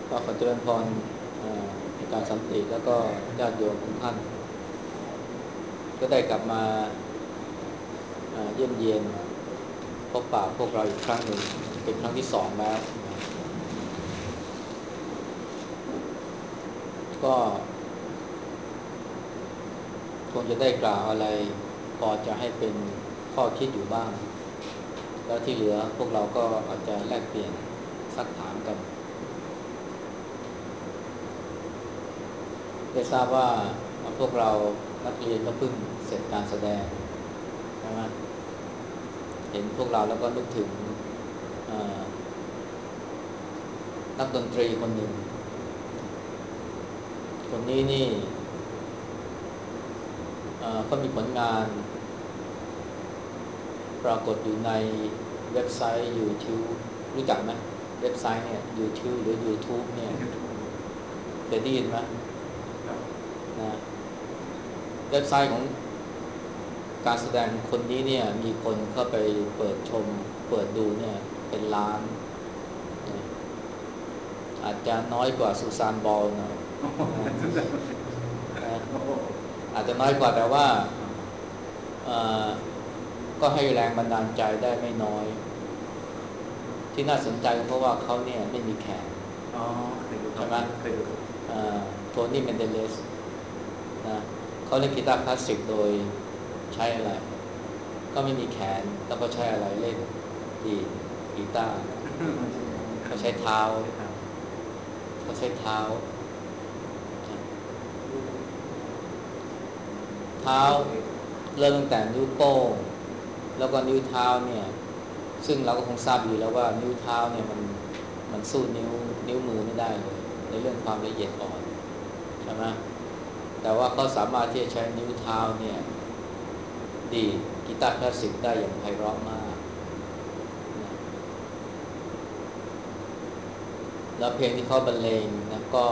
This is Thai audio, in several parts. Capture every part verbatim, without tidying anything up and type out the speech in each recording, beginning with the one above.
ก็ขอเจริญพรเอ่ออาจารย์สันติแล้วก็ญาติโยมทุกท่านก็ได้กลับมาเอ่อเยี่ยมเยียนพบปะพวกเราอีกครั้งหนึ่งเป็นครั้งที่สองแล้วนะก็คงจะได้กล่าวอะไรพอจะให้เป็นข้อคิดอยู่บ้างแล้วที่เหลือพวกเราก็อาจจะแลกเปลี่ยนสักถามกันได้ทราบว่าพวกเรานักเรียนก็เพิ่งเสร็จการแสดงใช่ไหมเห็นพวกเราแล้วก็นึกถึงเอ่อนักดนตรีคนหนึ่งคนนี้นี่ เอ่อก็มีผลงานปรากฏอยู่ในเว็บไซต์ YouTube รู้จักไหมเว็บไซต์เนี่ย YouTube หรือ YouTube เนี่ยเคยได้ยินไหมนะเว็บไซต์ของการแสดงคนนี้เนี่ยมีคนเข้าไปเปิดชมเปิดดูเนี่ยเป็นล้านนะอาจจะน้อยกว่าซูซานบอลหน่อยนะนะอาจจะน้อยกว่าแต่ว่าเอ่อก็ให้แรงบันดาลใจได้ไม่น้อยที่น่าสนใจเพราะว่าเขาเนี่ยไม่มีแขนอ๋อเคยดูครับใช่ไหมเคยดูโทนี่เมนเดเลสนะเขาเล่นกีตาร์คลาสสิกโดยใช้อะไรก็ไม่มีแขนแล้วก็ใช้อะไรเล่นดีดกีตาร์เขาใช้เท้าใช่ครับเขาใช้เท้าเท้าเริ่มตั้งแต่นิ้วโป้งแล้วก็นิ้วเท้าเนี่ยซึ่งเราก็คงทราบอยู่แล้วว่านิ้วเท้าเนี่ยมันมันสู้นิ้วนิ้วมือไม่ได้เลยในเรื่องความละเอียดอ่อนใช่ไหมแต่ว่าเขาสามารถที่จะใช้นิ้วเท้าเนี่ยดีดกีตาร์คลาสสิกได้อย่างไพเราะมากนะแล้วเพลงที่เขาบรรเลงนะก็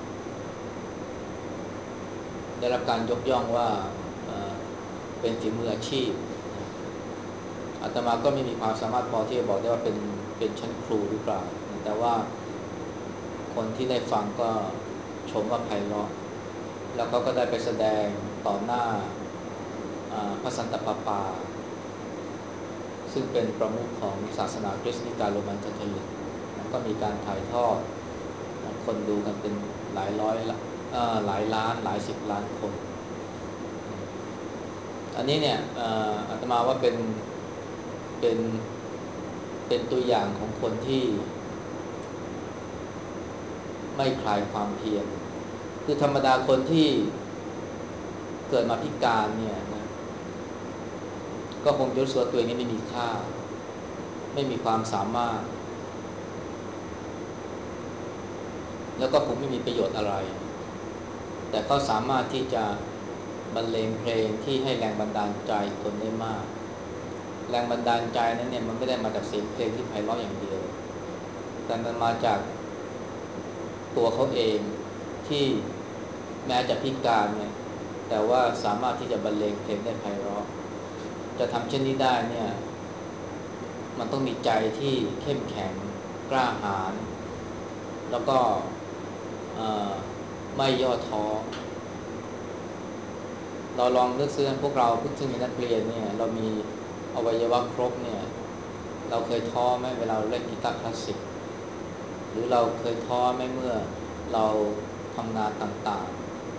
ได้รับการยกย่องว่าเอ่อเป็นฝีมืออาชีพนะอาตมาก็ไม่มีความสามารถพอที่จะบอกได้ว่าเป็นเป็นชั้นครูหรือเปล่านะแต่ว่าคนที่ได้ฟังก็ชมว่าไพเราะแล้วเขาก็ได้ไปแสดงต่อหน้าอ่าพระสันตะปาปา ซึ่งเป็นประมุขของศาสนาคริสต์นิกายโรมันคาทอลิกนะก็มีการถ่ายทอดนะคนดูกันเป็นหลายร้อยละเอ่อหลายล้านหลายสิบล้านคนอันนี้เนี่ยเอ่ออาตมาว่าเป็นเป็นเป็นตัวอย่างของคนที่ไม่คลายความเพียรคือธรรมดาคนที่เกิดมาพิการเนี่ยนะก็คงจะรู้สึกว่าตัวเองนี้ไม่มีค่าไม่มีความสามารถแล้วก็คงไม่มีประโยชน์อะไร แต่เขาสามารถที่จะบรรเลงเพลงที่ให้แรงบันดาลใจคนได้มากแรงบันดาลใจนั้นเนี่ยมันไม่ได้มาจากเสียงเพลงที่ไพเราะอย่างเดียวแต่มันมาจากตัวเขาเองที่แม้จะพิการเนี่ยแต่ว่าสามารถที่จะบรรเลงเพลงได้ไพเราะจะทำเช่นนี้ได้เนี่ยมันต้องมีใจที่เข้มแข็งกล้าหาญแล้วก็ไม่ย่อท้อ เราลองนึกซิพวกเราซึ่งเป็นนักเรียนเนี่ยเรามีอวัยวะครบเนี่ยเราเคยท้อไหมเวลาเราเล่นกีตาร์คลาสสิกหรือเราเคยท้อไหมเมื่อเราทำงานต่าง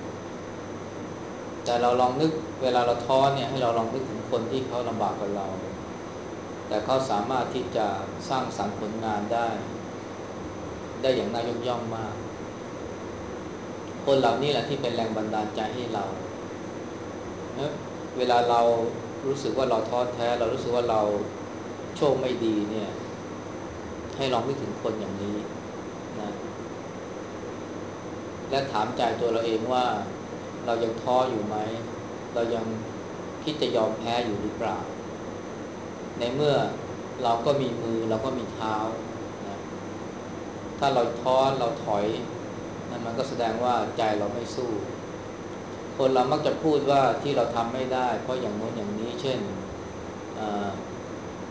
ๆแต่เราลองนึกเวลาเราท้อเนี่ยให้เราลองนึกถึงคนที่เขาลำบากกว่าเราแต่เขาสามารถที่จะสร้างสรรค์ผลงานได้ได้อย่างน่ายกย่องมากคนเหล่านี้แหละที่เป็นแรงบันดาลใจให้เราเอ๊ะเวลาเรารู้สึกว่าเราท้อแท้เรารู้สึกว่าเราโชคไม่ดีเนี่ยให้ลองนึกถึงคนอย่างนี้นะและถามใจตัวเราเองว่าเรายังท้ออยู่ไหมเรายังคิดจะยอมแพ้อยู่หรือเปล่าในเมื่อเราก็มีมือเราก็มีเท้านะถ้าเราท้อเราถอยนั่นมันก็แสดงว่าใจเราไม่สู้คนเรามักจะพูดว่าที่เราทำไม่ได้เพราะอย่างโน้นอย่างนี้เช่น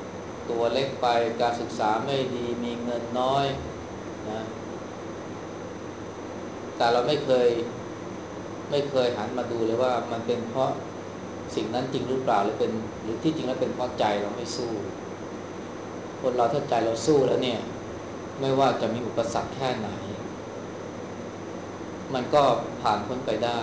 ตัวเล็กไปการศึกษาไม่ดีมีเงินน้อยนะแต่เราไม่เคยไม่เคยหันมาดูเลยว่ามันเป็นเพราะสิ่งนั้นจริงหรือเปล่าหรือเป็นหรือที่จริงแล้วเป็นเพราะใจเราไม่สู้คนเราถ้าใจเราสู้แล้วเนี่ยไม่ว่าจะมีอุปสรรคแค่ไหนมันก็ผ่านพ้นไปได้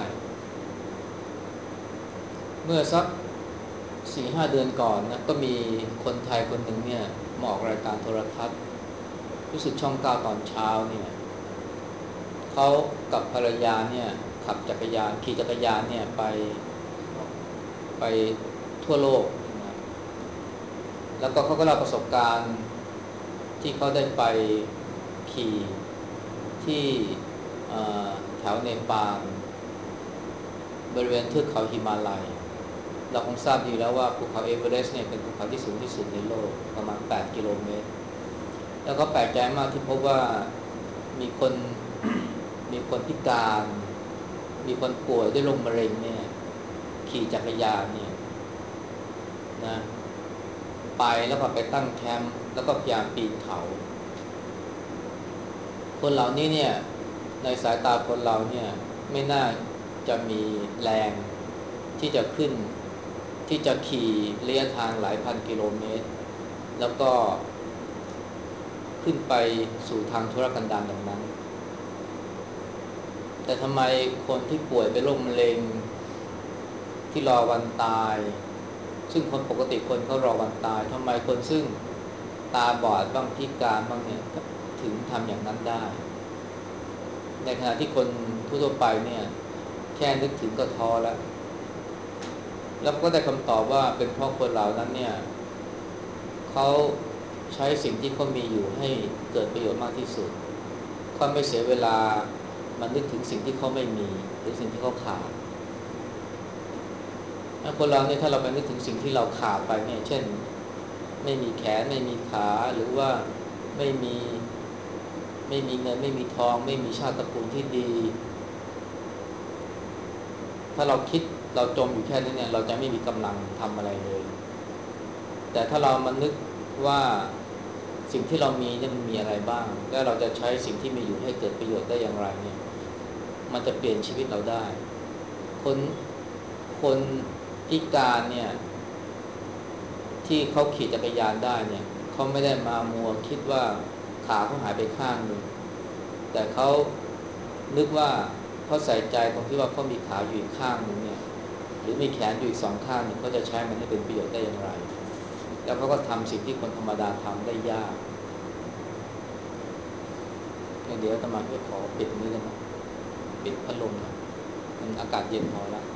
เมื่อสักสี่ห้าเดือนก่อนนะก็มีคนไทยคนหนึ่งเนี่ยมาออกรายการโทรทัศน์รู้สึกช่องเก้าตอนเช้าเนี่ยเขากับภรรยาเนี่ยขับจักรยานขี่จักรยานเนี่ยไปไปทั่วโลกนะแล้วก็เขาก็เล่าประสบการณ์ที่เขาได้ไปขี่ที่แถวเนปาลบริเวณเทือกเขาหิมาลัยเราคงทราบดีแล้วว่าภูเขาเอเวอเรสต์เนี่ยเป็นภูเขาที่สูงที่สุดในโลกประมาณแปดกิโลเมตรแล้วก็แปลกใจมากที่พบว่ามีคนมีคนพิการมีคนป่วยด้วยโรคมะเร็งเนี่ยขี่จักรยานเนี่ยนะไปแล้วก็ไปตั้งแคมป์แล้วก็พยายามปีนเขาคนเหล่านี้เนี่ยในสายตาคนเราเนี่ยไม่น่าจะมีแรงที่จะขึ้นที่จะขี่ระยะทางหลายพันกิโลเมตรแล้วก็ขึ้นไปสู่ทางทุรกันดารอย่างนั้นแต่ทำไมคนที่ป่วยเป็นโรคมะเร็งที่รอวันตายซึ่งคนปกติคนเขารอวันตายทำไมคนซึ่งตาบอดบ้างพิการบ้างเนี่ยถึงทำอย่างนั้นได้ในขณะที่คนทั่วไปเนี่ยแค่นึกถึงก็ท้อแล้วแล้วก็ได้คำตอบว่าเป็นเพราะคนเหล่านั้นเนี่ยเขาใช้สิ่งที่เขามีอยู่ให้เกิดประโยชน์มากที่สุดเขาไม่เสียเวลามันนึกถึงสิ่งที่เขาไม่มีหรือสิ่งที่เขาขาดคนเราเนี่ยถ้าเราไปนึกถึงสิ่งที่เราขาดไปเนี่ยเช่นไม่มีแขนไม่มีขาหรือว่าไม่มีไม่มีเงินไม่มีทองไม่มีชาติตระกูลที่ดีถ้าเราคิดเราจมอยู่แค่นี้เนี่ยเราจะไม่มีกำลังทำอะไรเลยแต่ถ้าเรามานึกว่าสิ่งที่เรามีเนี่ยมันมีอะไรบ้างแล้วเราจะใช้สิ่งที่มีอยู่ให้เกิดประโยชน์ได้อย่างไรเนี่ยมันจะเปลี่ยนชีวิตเราได้คนคนพิการเนี่ยที่เขาขี่จักรยานได้เนี่ยเขาไม่ได้มามัวคิดว่าขาเขาหายไปข้างหนึ่งแต่เขานึกว่าเขาใส่ใจตรงที่ว่าเขามีขาอยู่อีกข้างหนึ่งเนี่ยหรือมีแขนอยู่อีกสองข้างหนึ่งเขาจะใช้มันให้เป็นประโยชน์ได้อย่างไรแล้วเขาก็ทำสิ่งที่คนธรรมดาทำได้ยากเดี๋ยวตมาก็ขอปิดนี้กันนะปิดพัดลมนะมันอากาศเย็นพอแล้ว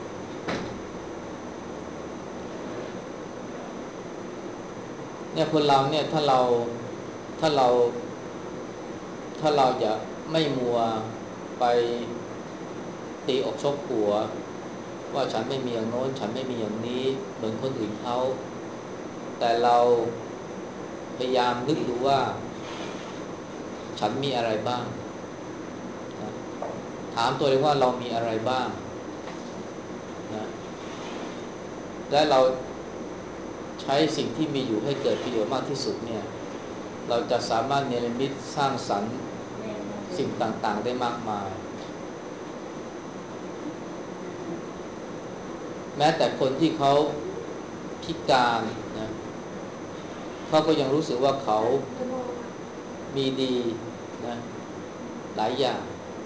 เนี่ยคนเราเนี่ยถ้าเราถ้าเราถ้าเราจะไม่มัวไปตีอกชกหัวว่าฉันไม่มีอย่างโน้นฉันไม่มีอย่างนี้เหมือนคนอื่นเขาแต่เราพยายามนึกดูว่าฉันมีอะไรบ้างนะถามตัวเองว่าเรามีอะไรบ้างนะและเราใช้สิ่งที่มีอยู่ให้เกิดประโยชน์มากที่สุดเนี่ยเราจะสามารถเนรมิตสร้างสรรค์สิ่งต่างๆได้มากมายแม้แต่คนที่เขาพิการนะเขาก็ยังรู้สึกว่าเขามีดีนะหลายอย่าง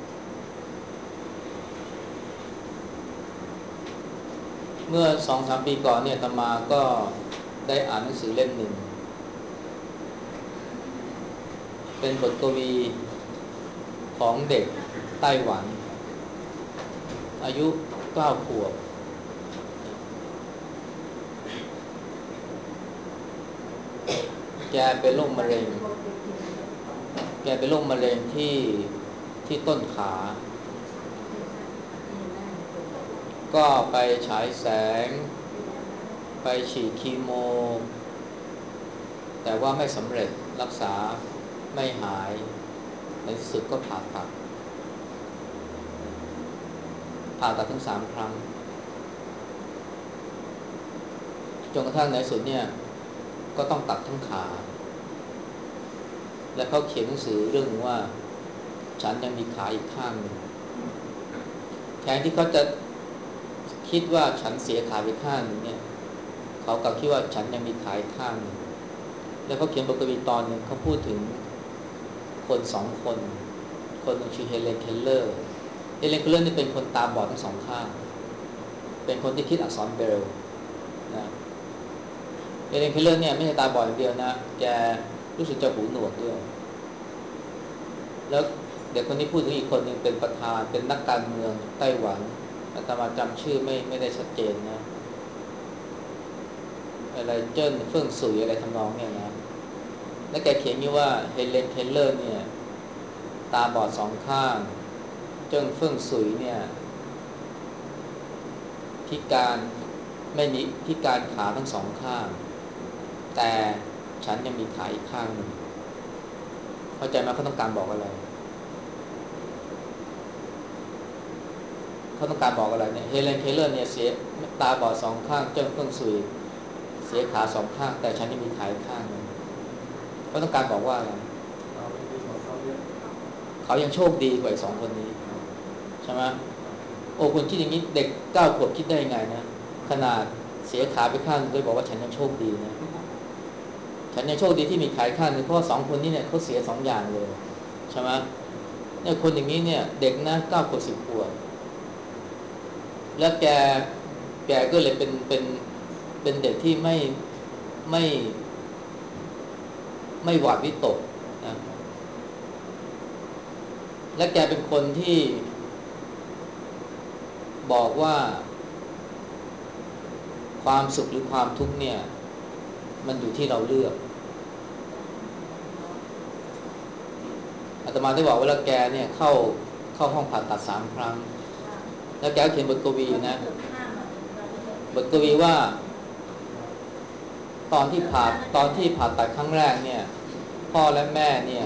เมื่อสองสามปีก่อนเนี่ยอาตมาก็ได้อ่านหนังสือเล่มหนึ่งเป็นบทกวีของเด็กไต้หวันอายุเก้าขวบแกเป็นโรคมะเร็งแกเป็นโรคมะเร็งที่ที่ต้นขาก็ไปฉายแสงไปฉีดคีโมแต่ว่าไม่สำเร็จรักษาไม่หายในที่สุดก็ผ่าตัดผ่าตัดทั้งสามครั้งจนกระทั่งในสุดเนี่ยก็ต้องตัดทั้งขาและเขาเขียนหนังสือเรื่องว่าฉันยังมีขาอีกข้างหนึ่งแทนที่เขาจะคิดว่าฉันเสียขาไปข้างหนึ่งเนี่ยเขากลับคิดว่าฉันยังมีขาอีกข้างหนึ่งแล้วเขาเขียนบทกวีตอนหนึ่งเขาพูดถึงคนสองคนคนหนึ่งชื่อเฮเลนเคลเลอร์เฮเลนเคลเลอร์นี่เป็นคนตาบอดทั้งสองข้างเป็นคนที่คิดอักษรเบรลล์นะเฮเลนเคลเลอร์เนี่ยไม่ใช่ตาบอดอย่างเดียวนะแกรู้สึกจะหูหนวกด้วยแล้วเด็กคนนี้พูดถึงอีกคนหนึ่งเป็นประธานเป็นนักการเมืองไต้หวันอาตมาจำชื่อไม่ไม่ได้ชัดเจนนะอะไรเจิ้นเฟิ่งสุยอะไรทำนองเนี่ยนะแล้วแกเขียนงี้ว่าเฮเลนเคลเลอร์เนี่ยตาบอดสองข้างเจิ้งเฟิ่งสุยเนี่ยพิการไม่มีพิการขาทั้งสองข้างแต่ฉันยังมีขาอีกข้างหนึ่งเข้าใจไหมเขาต้องการบอกอะไรเขาต้องการบอกอะไรเนี่ยเฮเลนเคลเลอร์เนี่ยเสียตาบอดสองข้างเจิ้งเฟิ่งสุยเสียขาสองข้างแต่ฉันยังมีขาอีกข้างหนึ่งเขาต้องการบอกว่าอะไรเขายังโชคดีกว่าสองคนนี้ใช่ไหมโอ้คุณคิดอย่างนี้เด็กเก้าขวบคิดได้ยังไงนะขนาดเสียขาไปข้างนึงเลยบอกว่าฉันยังโชคดีนะฉันยังโชคดีที่มีขาข้างนึงเพราะสองคนนี้เนี่ยเขาเสียสองอย่างเลยใช่ไหมเนี่ยคนอย่างนี้เนี่ยเด็กนะเก้าขวบสิบขวบแล้วแกแกก็เลยเป็นเป็นเป็นเด็กที่ไม่ไม่ไม่หวาดวิตกนะและแกเป็นคนที่บอกว่าความสุขหรือความทุกข์เนี่ยมันอยู่ที่เราเลือกอาตมาได้บอกว่าแล้วแกเนี่ยเข้าเข้าห้องผ่าตัดสามครั้งแล้วแกเขียนบทกวีนะบทกวีว่าตอนที่ผ่าตอนที่ผ่าตัดครั้งแรกเนี่ยพ่อและแม่เนี่ย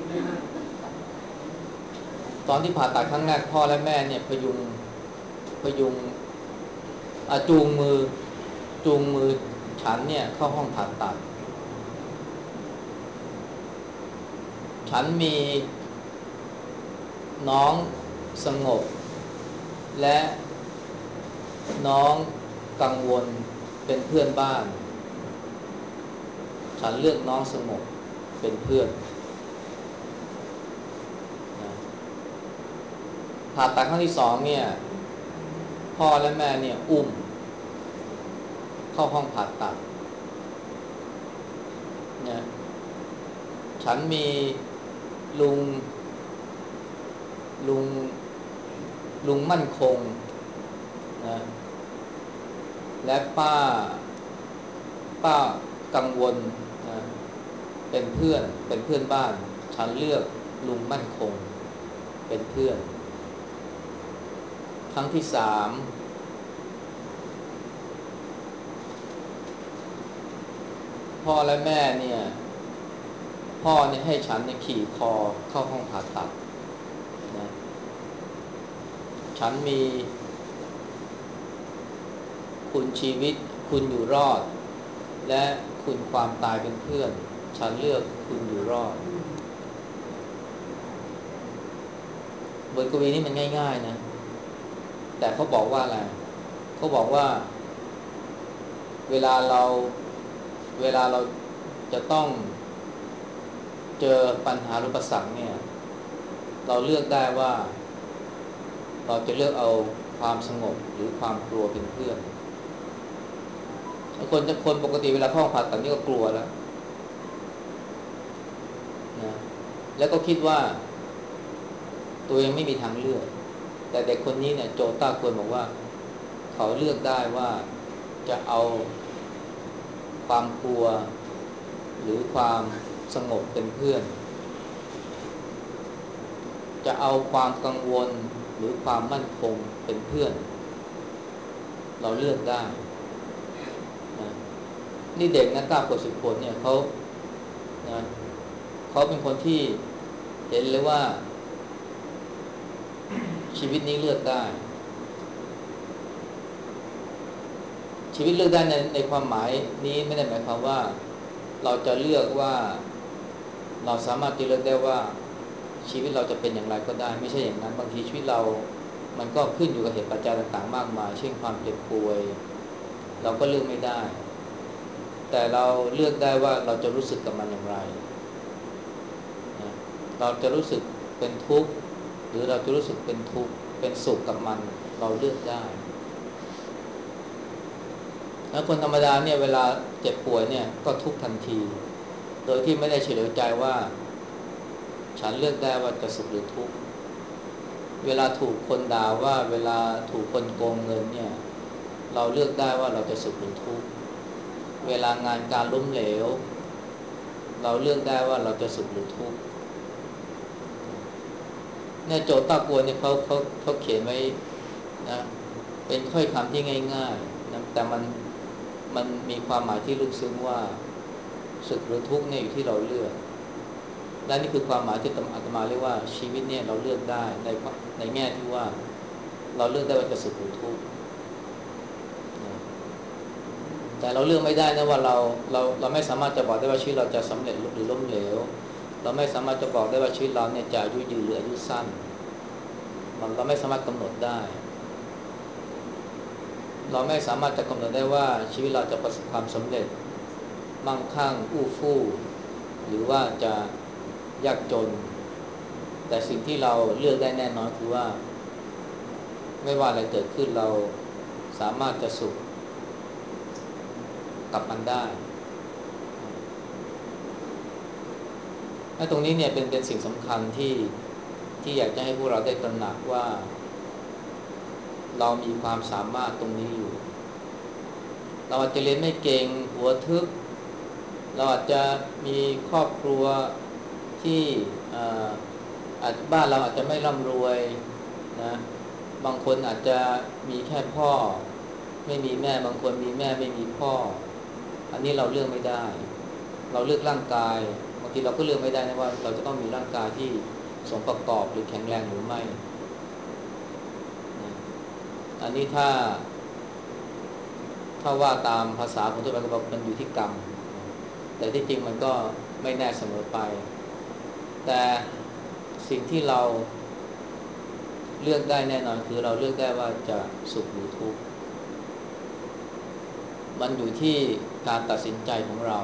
ตอนที่ผ่าตัดครั้งแรกพ่อและแม่เนี่ยพยุงพยุงจูงมือจูงมือฉันเนี่ยเข้าห้องผ่าตัดฉันมีน้องสงบและน้องกังวลเป็นเพื่อนบ้านฉันเลือกน้องสงบเป็นเพื่อนนะผ่าตัดครั้งที่สองเนี่ยพ่อและแม่เนี่ยอุ้มเข้าห้องผ่าตัดนะฉันมีลุงลุงลุงมั่นคงนะและป้าป้ากังวลนะเป็นเพื่อนเป็นเพื่อนบ้านฉันเลือกลุงมั่นคงเป็นเพื่อนครั้งที่สามพ่อและแม่เนี่ยพ่อเนี่ยให้ฉันเนี่ยขี่คอเข้าห้องผ่าตัดนะฉันมีคุณชีวิตคุณอยู่รอดและคุณความตายเป็นเพื่อนฉันเลือกคุณอยู่รอดบทกวีนี้มันง่ายๆนะแต่เขาบอกว่าอะไรเขาบอกว่าเวลาเราเวลาเราจะต้องเจอปัญหาหรืออุปสรรคเนี่ยเราเลือกได้ว่าเราจะเลือกเอาความสงบหรือความกลัวเป็นเพื่อนคนจะคนปกติเวลาเข้าห้องผ่าตัดนี่ก็กลัวแล้วนะแล้วก็คิดว่าตัวเองไม่มีทางเลือกแต่เด็กคนนี้เนี่ยโจต้าควรบอกว่าเขาเลือกได้ว่าจะเอาความกลัวหรือความสงบเป็นเพื่อนจะเอาความกังวลหรือความมั่นคงเป็นเพื่อนเราเลือกได้นะนี่เด็กนะเก้าขวบสิบขวบเนี่ยเขานะเขาเป็นคนที่เห็นเลยว่าชีวิตนี้เลือกได้ชีวิตเลือกได้ในในความหมายนี้ไม่ได้หมายความว่าเราจะเลือกว่าเราสามารถจะเลือกได้ว่าชีวิตเราจะเป็นอย่างไรก็ได้ไม่ใช่อย่างนั้นบางทีชีวิตเรามันก็ขึ้นอยู่กับเหตุปัจจัยต่างๆมากมายเช่นความเจ็บป่วยเราก็เลือกไม่ได้แต่เราเลือกได้ว่าเราจะรู้สึกกับมันอย่างไรนะเราจะรู้สึกเป็นทุกข์หรือเราจะรู้สึกเป็นทุกข์เป็นสุขกับมันเราเลือกได้แล้วคนธรรมดาเนี่ยเวลาเจ็บป่วยเนี่ยก็ทุกข์ทันทีโดยที่ไม่ได้เฉลียวใจว่าฉันเลือกได้ว่าจะสุขหรือทุกข์เวลาถูกคนด่าว่าเวลาถูกคนโกงเงินเนี่ยเราเลือกได้ว่าเราจะสุขหรือทุกข์เวลางานการล้มเหลวเราเลือกได้ว่าเราจะสุขหรือทุกข์เนี่ยโจทย์ตากวนเนี่ยเขาเขาเขาเขียนไว้นะเป็นถ้อยคำที่ง่ายๆนะแต่มันมันมีความหมายที่ลึกซึ้งว่าสุขหรือทุกข์เนี่ยอยู่ที่เราเลือกและนี่คือความหมายที่อาตมาเรียกว่าชีวิตเนี่ยเราเลือกได้ในในแง่ที่ว่าเราเลือกได้ว่าจะสุขหรือทุกข์แต่เราเลือกไม่ได้นะว่าเราเราเราไม่สามารถจะบอกได้ว่าชีวิตเราจะสำเร็จหรือล้มเหลวเราไม่สามารถจะบอกได้ว่าชีวิตเราเนี่ยจะอายุยืนหรืออายุสั้นมันเราไม่สามารถกำหนดได้เราไม่สามารถจะกำหนดได้ว่าชีวิตเราจะประสบความสำเร็จมั่งคั่งอู้ฟู่หรือว่าจะยากจนแต่สิ่งที่เราเลือกได้แน่นอนคือว่าไม่ว่าอะไรเกิดขึ้นเราสามารถจะสุขกับมันได้และตรงนี้เนี่ยเป็นเป็นสิ่งสำคัญที่ที่อยากจะให้พวกเราได้ตระหนักว่าเรามีความสามารถตรงนี้อยู่เราอาจจะเรียนไม่เก่งหัวทึบเราอาจจะมีครอบครัวที่อาจบ้านเราอาจจะไม่ร่ำรวยนะบางคนอาจจะมีแค่พ่อไม่มีแม่บางคนมีแม่ไม่มีพ่ออันนี้เราเลือกไม่ได้เราเลือกร่างกายบางทีเราก็เลือกไม่ได้นะว่าเราจะต้องมีร่างกายที่สมประกอบหรือแข็งแรงหรือไม่อันนี้ถ้าถ้าว่าตามภาษาของตัวเราก็บอกมันอยู่ที่กรรมแต่ที่จริงมันก็ไม่แน่เสมอไปแต่สิ่งที่เราเลือกได้แน่นอนคือเราเลือกได้ว่าจะสุขหรือทุกข์มันอยู่ที่การตัดสินใจของเรา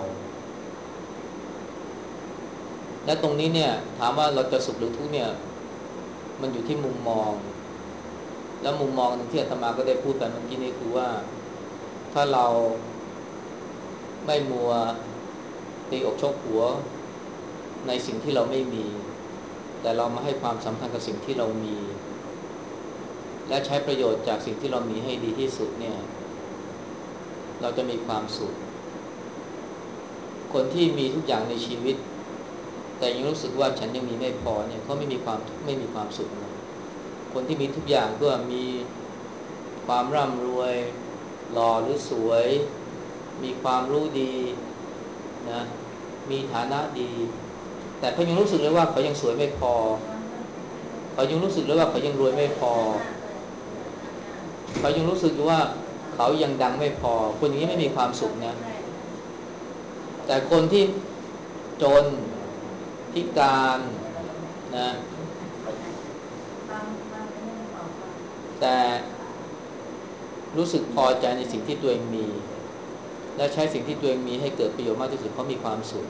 และตรงนี้เนี่ยถามว่าเราจะสุขหรือทุกข์เนี่ยมันอยู่ที่มุมมองแล้วมุมมองที่อาตมาก็ได้พูดไปเมื่อกี้นี้คือว่าถ้าเราไม่มัวตีอกชกหัวในสิ่งที่เราไม่มีแต่เรามาให้ความสำคัญกับสิ่งที่เรามีและใช้ประโยชน์จากสิ่งที่เรามีให้ดีที่สุดเนี่ยเราจะมีความสุขคนที่มีทุกอย่างในชีวิตแต่ยังรู้สึกว่าฉันยังมีไม่พอเนี่ยเขาไม่มีความไม่มีความสุขนะคนที่มีทุกอย่างก็มีความร่ำรวยหล่อหรือสวยมีความรู้ดีนะมีฐานะดีแต่เขายังรู้สึกเลยว่าเขายังสวยไม่พอเขายังรู้สึกเลยว่าเขายังรวยไม่พอเขายังรู้สึกว่าเขายังดังไม่พอคนอย่างนี้ไม่มีความสุขนะแต่คนที่จนพิการนะแต่รู้สึกพอใจในสิ่งที่ตัวเองมีและใช้สิ่งที่ตัวเองมีให้เกิดประโยชน์มากที่สุดเขามีความสุข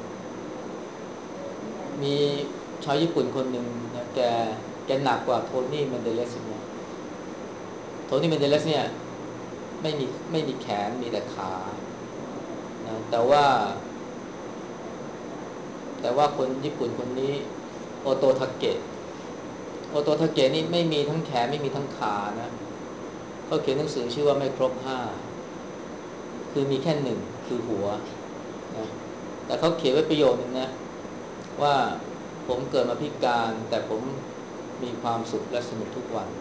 มีชาวญี่ปุ่นคนหนึ่งนะแกแกหนักกว่าโทนี่เมนเดเลสนะโทนี่เมนเดเลสเนี่ยไม่มีไม่มีแขนมีแต่ขานะแต่ว่าแต่ว่าคนญี่ปุ่นคนนี้โอโตทาเกะโอโตทาเกะนี่ไม่มีทั้งแขนไม่มีทั้งขานะเขาเขียนหนังสือชื่อว่าไม่ครบห้าคือมีแค่หนึ่งคือหัวนะแต่เขาเขียนไว้ประโยคนึงนะว่าผมเกิดมาพิการแต่ผมมีความสุขและสนุกทุกวัน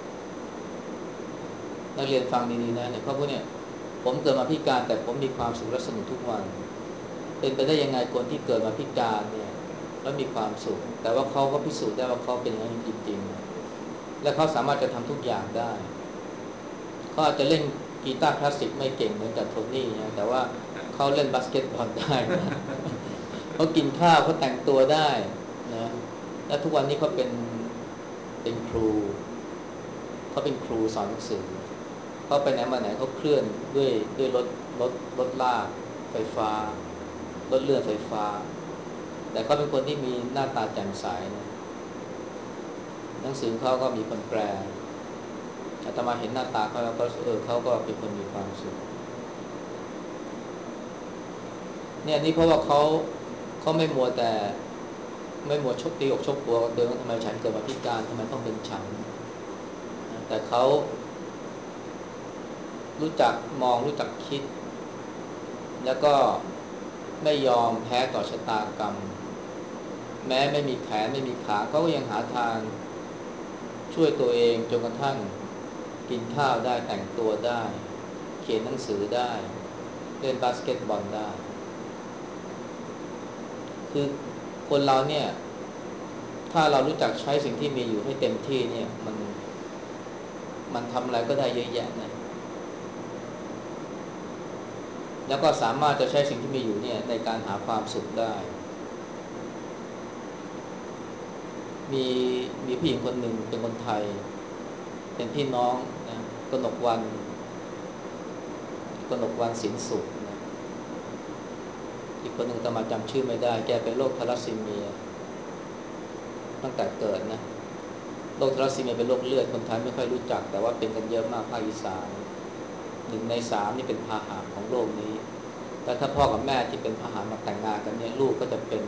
นักเรียนฟังดีๆนะเนี่ยเขาพูดเนี่ยผมเกิดมาพิการแต่ผมมีความสุขและสนุกทุกวันเป็นไปได้ยังไงคนที่เกิดมาพิการเนี่ยแล้วมีความสุขแต่ว่าเขาก็พิสูจน์ได้ว่าเขาเป็นอย่างนั้นจริงๆและเขาสามารถจะทำทุกอย่างได้เขาอาจจะเล่นกีตาร์คลาสสิกไม่เก่งเหมือนกับโทนี่นะแต่ว่าเขาเล่นบาสเกตบอลได้นะเขากินข้าวเขาแต่งตัวได้นะและทุกวันนี้เขาเป็นเป็นครูเขาเป็นครูสอนหนังสือเขาไปไหนมาไหนเขาเคลื่อนด้วยด้วยรถรถรถลากไฟฟ้ารถเลื่อนไฟฟ้าแต่เขาเป็นคนที่มีหน้าตาแจ่มใสนะหนังสือเขาก็มีคนแปลอาตมาเห็นหน้าตาเขาแล้วก็เออเขาก็เป็นคนมีความสุขเนี่ยนี่เพราะว่าเขาเขาไม่มัวแต่ไม่มัวชกตีอกชกหัวกับตัวเองว่าทำไมฉันเกิดมาพิการทำไมต้องเป็นฉันแต่เขารู้จักมองรู้จักคิดแล้วก็ไม่ยอมแพ้ต่อชะตากรรมแม้ไม่มีแขนไม่มีขาเขาก็ยังหาทางช่วยตัวเองจนกระทั่งกินข้าวได้แต่งตัวได้เขียนหนังสือได้เล่นบาสเกตบอลได้คือคนเราเนี่ยถ้าเรารู้จักใช้สิ่งที่มีอยู่ให้เต็มที่เนี่ยมันมันทำอะไรก็ได้เยอะแยะนะแล้วก็สามารถจะใช้สิ่งที่มีอยู่เนี่ยในการหาความสุขได้มีมีผู้หญิงคนหนึ่งเป็นคนไทยเป็นพี่น้องนะกนกวรรณกนกวรรณสินสุขนะอีกคนหนึ่งแต่มาจำชื่อไม่ได้แกเป็นโรคทาลัสซีเมียตั้งแต่เกิดนะโรคทาลัสซีเมียเป็นโรคเลือดคนไทยไม่ค่อยรู้จักแต่ว่าเป็นกันเยอะมากภาคอีสานหนึ่งในสามนี่เป็นพาหะของโรคนี้แต่ถ้าพ่อกับแม่ที่เป็นพาหะมาแต่งงานกันเนี่ยลูกก็จะเป็น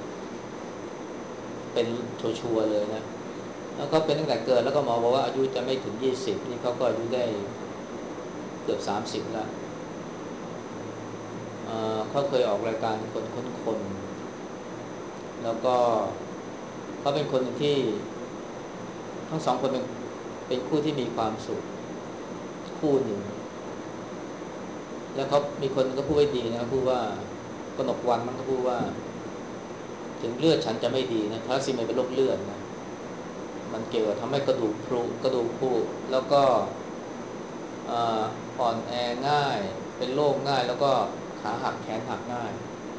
เป็นชัวร์ๆเลยนะแล้วก็เป็นตั้งแต่เกิดแล้วก็หมอบอกว่าอายุจะไม่ถึงยี่สิบนี่เขาก็อายุได้เกือบสามสิบแล้วเเขาเคยออกรายการคนค้นคนแล้วก็เขาเป็นคนที่ทั้งสองคนเป็นเป็นคู่ที่มีความสุขคู่หนึ่งแล้วเขามีคนก็พูดไว้ดีนะพูดว่ากนกวรรณมันก็พูดว่าถึงเลือดฉันจะไม่ดีนะทาลัสซีเมียเป็นโรคเลือดนะมันเกี่ยวกับทำให้กระดูกพรุกระดูกพรุแล้วก็อ่อนแอง่ายเป็นโรคง่ายแล้วก็ขาหักแขนหักง่าย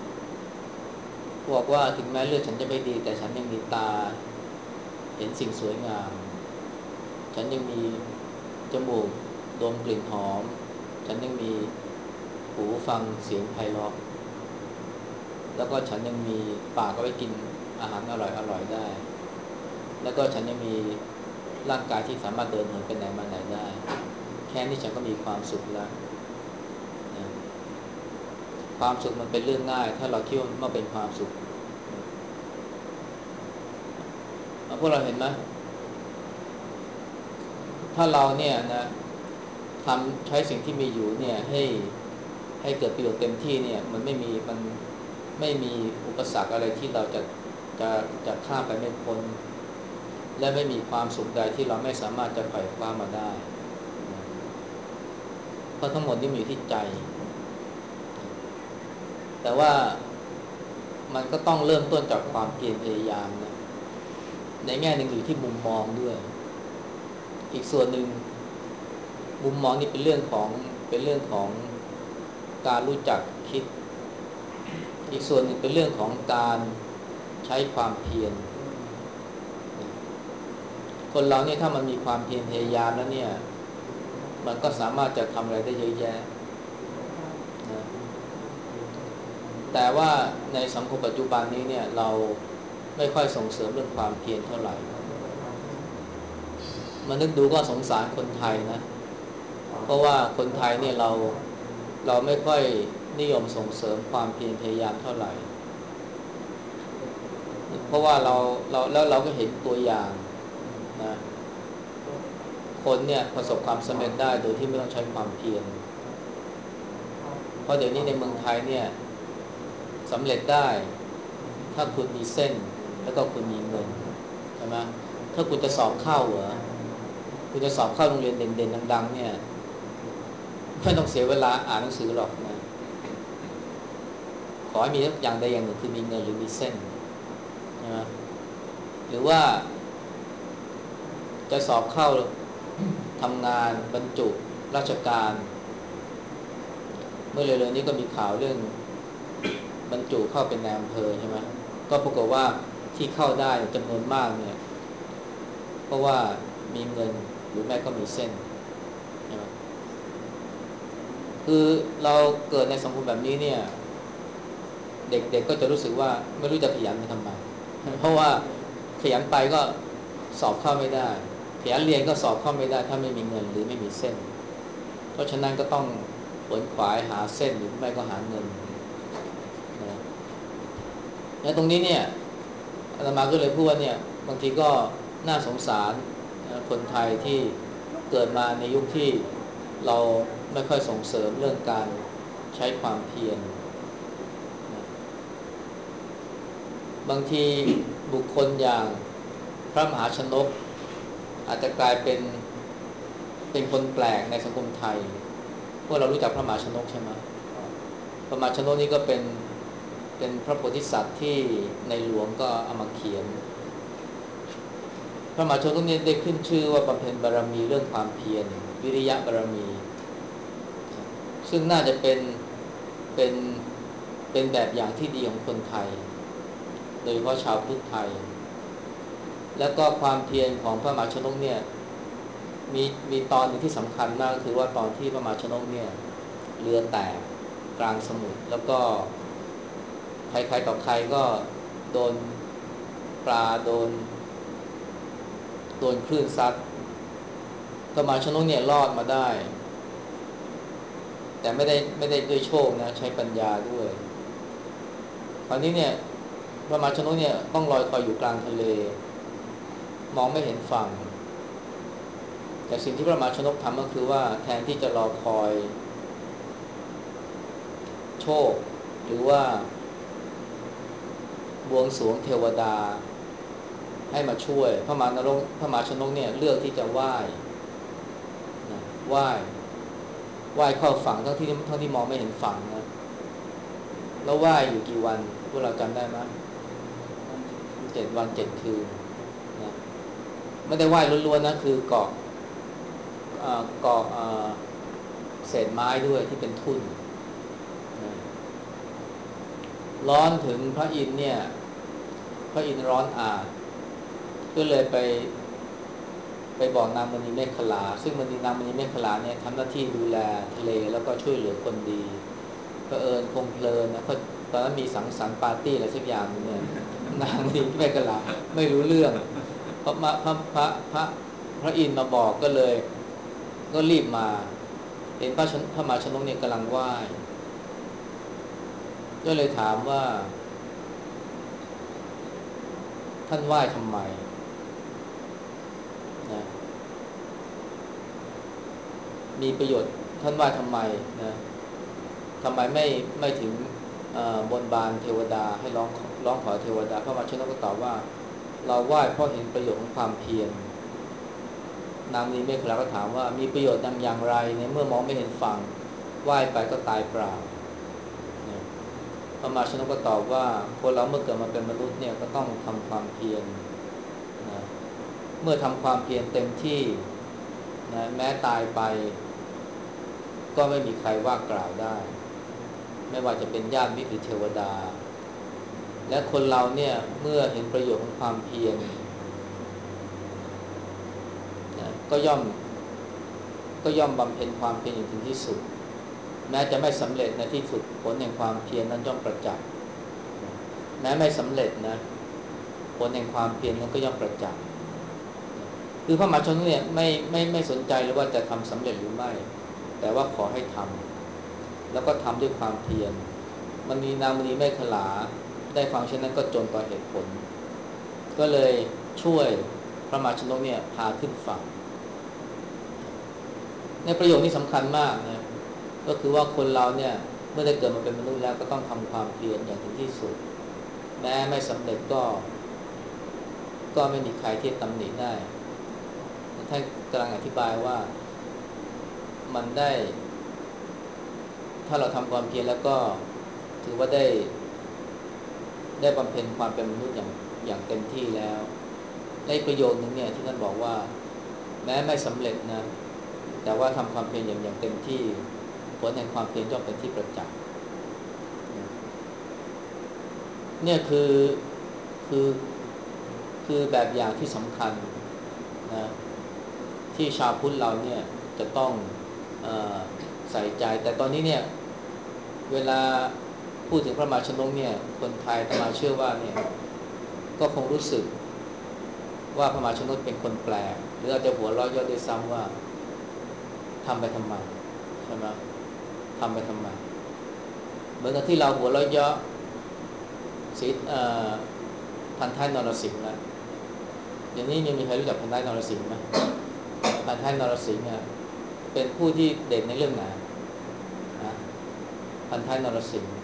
บอกว่าถึงแม้เลือดฉันจะไม่ดีแต่ฉันยังมีตาเห็นสิ่งสวยงามฉันยังมีจมูกดมกลิ่นหอมฉันยังมีหูฟังเสียงไพเราะแล้วก็ฉันยังมีปากเอาไว้กินอาหารอร่อยๆได้แล้วก็ฉันยังมีร่างกายที่สามารถเดินเหินไปไหนมาไหนได้แค่นี้ฉันก็มีความสุขแล้วนะความสุขมันเป็นเรื่องง่ายถ้าเราคิดว่ามันเป็นความสุขพวกเราเห็นไหมถ้าเราเนี่ยนะทำใช้สิ่งที่มีอยู่เนี่ยให้ให้เกิดประโยชน์เต็มที่เนี่ยมันไม่มีมันไม่มีอุปสรรคอะไรที่เราจะจะจะข้ามไปไม่พ้นและไม่มีความสุขใดที่เราไม่สามารถจะไขว่คว้ามาได้เพราะทั้งหมดนี่มีอยู่ที่ใจแต่ว่ามันก็ต้องเริ่มต้นจากความเพียรพยายามนะในแง่หนึ่งอยู่ที่มุมมองด้วยอีกส่วนหนึ่งมุมมองนี่เป็นเรื่องของเป็นเรื่องของการรู้จักคิดอีกส่วนหนึ่งเป็นเรื่องของการใช้ความเพียรคนเราเนี่ยถ้ามันมีความเพียรพยายามแล้วเนี่ยมันก็สามารถจะทำอะไรได้เยอะแยะนะแต่ว่าในสังคมปัจจุบันนี้เนี่ยเราไม่ค่อยส่งเสริมเรื่องความเพียรเท่าไหร่มานึกดูก็สงสารคนไทยนะเพราะว่าคนไทยเนี่ยเราเราไม่ค่อยนิยมส่งเสริมความเพียรพยายามเท่าไหร่เพราะว่าเราเราแล้วเราก็เห็นตัวอย่างนะคนเนี่ยประสบความสำเร็จได้โดยที่ไม่ต้องใช้ความเพียรเพราะเดี๋ยวนี้ในเมืองไทยเนี่ยสำเร็จได้ถ้าคุณมีเส้นแล้วก็คุณมีเงินใช่ไหมถ้าคุณจะสอบเข้าเหรอคุณจะสอบเข้าโรงเรียนเด่นๆดังๆเนี่ยไม่ต้องเสียเวลาอ่านหนังสือหรอกนะขอให้มีอย่างใดอย่างหนึ่งคือมีเงินหรือมีเส้นใช่ไหมหรือว่าจะสอบเข้าทำงานบรรจุราชการเมื่อเร็วๆนี้ก็มีข่าวเรื่องบรรจุเข้าเป็นนายอำเภอใช่ไหมก็ปรากฏว่าที่เข้าได้จำนวนมากเนี่ยเพราะว่ามีเงินหรือแม่ก็มีเส้นใช่ไหมคือเราเกิดในสังคมแบบนี้เนี่ยเด็กๆ ก็จะรู้สึกว่าไม่รู้จะขยันไปทำไมเพราะว่าขยันไปก็สอบเข้าไม่ได้ขยันเรียนก็สอบเข้าไม่ได้ถ้าไม่มีเงินหรือไม่มีเส้นเพราะฉะนั้นก็ต้องขวนขวายหาเส้นหรือไม่ก็หาเงินนะและตรงนี้เนี่ยอาตมาก็เลยพูดว่าเนี่ยบางทีก็น่าสงสารนะคนไทยที่เกิดมาในยุคที่เราไม่ค่อยส่งเสริมเรื่องการใช้ความเพียรนะบางทีบุคคลอย่างพระมหาชนกอาจจะกลายเป็นเป็นคนแปลกในสังคมไทยพวกเรารู้จักพระมหาชนกใช่ไหมพระมหาชนกนี่ก็เป็นเป็นพระโพธิสัตว์ที่ในหลวงก็เอามาเขียนพระมหาชนกนี่ได้ขึ้นชื่อว่าบำเพ็ญบารมีเรื่องความเพียรวิริยะบารมีซึ่งน่าจะเป็นเป็นเป็นแบบอย่างที่ดีของคนไทยโดยเฉพาะชาวพุทธไทยแล้วก็ความเพียรของพระมหาชนกเนี่ยมีมีตอนหนึ่งที่สำคัญมากคือว่าตอนที่พระมหาชนกเนี่ยเรือแตกกลางสมุทรแล้วก็ใครๆต่อใครก็โดนปลาโดนโดนคลื่นซัดพระมหาชนกเนี่ยรอดมาได้แต่ไม่ได้ไม่ได้ด้วยโชคนะใช้ปัญญาด้วยคราวนี้เนี่ยพระมหาชนกเนี่ยต้องลอยคอยอยู่กลางทะเลมองไม่เห็นฝั่งแต่สิ่งที่พระมหาชนกทำก็คือว่าแทนที่จะรอคอยโชคหรือว่าบวงสรวงเทวดาให้มาช่วยพระมหานรกพระมหาชนกเนี่ยเลือกที่จะไหว้นะไหว้ไหว้เข้าฝั่งทั้งที่ทั้งที่มองไม่เห็นฝั่งนะแล้วไหว้อยู่กี่วันพวกเราจำได้ไหมเจ็ดวันเจ็ดคืนนะไม่ได้ไหว้ล้วนๆนะคือเกาะเกาะเศษไม้ด้วยที่เป็นทุ่นนะร้อนถึงพระอินทร์เนี่ยพระอินทร์ร้อนอาก็เลยไปไปบอกนางมณีเมขลาซึ่งมณีนางมณีเมขลาเนี่ยทำหน้าที่ดูแลทะเลแล้วก็ช่วยเหลือคนดีเผอิญคงเพลินนะเขาตอนนั้นมีสังสรรค์ปาร์ตี้อะไรสักอย่างเนี่ยนางมณีเมขลาไม่รู้เรื่องเพราะมาพระพระพระพระอินทร์มาบอกก็เลยก็รีบมาเห็นพระชนพระมหาชนกเนี่ยกำลังไหว้ก็เลยถามว่าท่านไหว้ทำไมนะมีประโยชน์ท่านไหว้ทำไมนะทำไมไม่ไม่ถึงบนบานเทวดาให้ร้องร้องขอเทวดาพระมหาชนกก็ตอบว่าเราไหว้เพราะเห็นประโยชน์ของความเพียรนางนี้เมฆลาก็ถามว่ามีประโยชน์อย่างไรในเมื่อมองไม่เห็นฝั่งไหว้ไปก็ตายเปล่าพระมหาชนกก็ตอบว่าคนเราเมื่อเกิดมาเป็นมนุษย์เนี่ยก็ต้องทำความเพียรนะเมื่อทำความเพียรเต็มที่นะแม้ตายไปก็ไม่มีใครว่ากล่าวได้ไม่ว่าจะเป็นญาติมิตรหรือเทวดาและคนเราเนี่ยเมื่อเห็นประโยชน์ของความเพียรนะก็ย่อมก็ย่อมบำเพ็ญความเพียรอย่างถึงที่สุดแม้จะไม่สำเร็จในที่สุดผลแห่งความเพียรนั้นย่อมประจักษ์แม้ไม่สำเร็จนะผลแห่งความเพียรนั้นก็ย่อมประจักษ์คือพระมหาชนกเนี่ยไม่ไม่ไม่สนใจเลยว่าจะทำสำเร็จหรือไม่แต่ว่าขอให้ทำแล้วก็ทำด้วยความเพียรมันมีนางมณีเมขลาได้ฟังเช่นนั้นก็จนต่อเหตุผลก็เลยช่วยพระมหาชนกเนี่ยพาขึ้นฝั่งในประโยคนี้สำคัญมากนะก็คือว่าคนเราเนี่ยเมื่อได้เกิดมาเป็นมนุษย์แล้วก็ต้องทำความเพียรอย่างถึงที่สุดแม้ไม่สำเร็จก็ก็ไม่มีใครที่ตำหนิได้ท่านกำลังอธิบายว่ามันได้ถ้าเราทำความเพียรแล้วก็ถือว่าได้ได้บำเพ็ญความเป็นมนุษย์อย่างอย่างเต็มที่แล้วในประโยคนึงเนี่ยที่ท่านบอกว่าแม้ไม่สำเร็จนะแต่ว่าทำความเพียรอย่างอย่างเต็มที่ผลแห่งความเพียรย่อมเป็นที่ประจักษ์เนี่ยคือคือคือแบบอย่างที่สำคัญนะที่ที่ชาวพุทธเราเนี่ยจะต้องเอ่อใส่ใจแต่ตอนนี้เนี่ยเวลาพูดถึงพระมหาชนกเนี่ยคนไทยอาตมาเชื่อว่าเนี่ยก็คงรู้สึกว่าพระมหาชนกเป็นคนแปลกหรืออาจจะหัวเราะเยาะด้วยซ้ำว่าทำไปทำไมใช่ไหมทำไปทำไมเหมือนกับที่เราหัวเราะเยาะศิษย์พันท้ายนรสิงห์แล้วอย่างนี้ยังมีใครรู้จักพันท้ายนรสิงห์ไหมพันท้ายนรสิงห์เนี่ยเป็นผู้ที่เด่นในเรื่องไหนนะพันท้ายนรสิงห์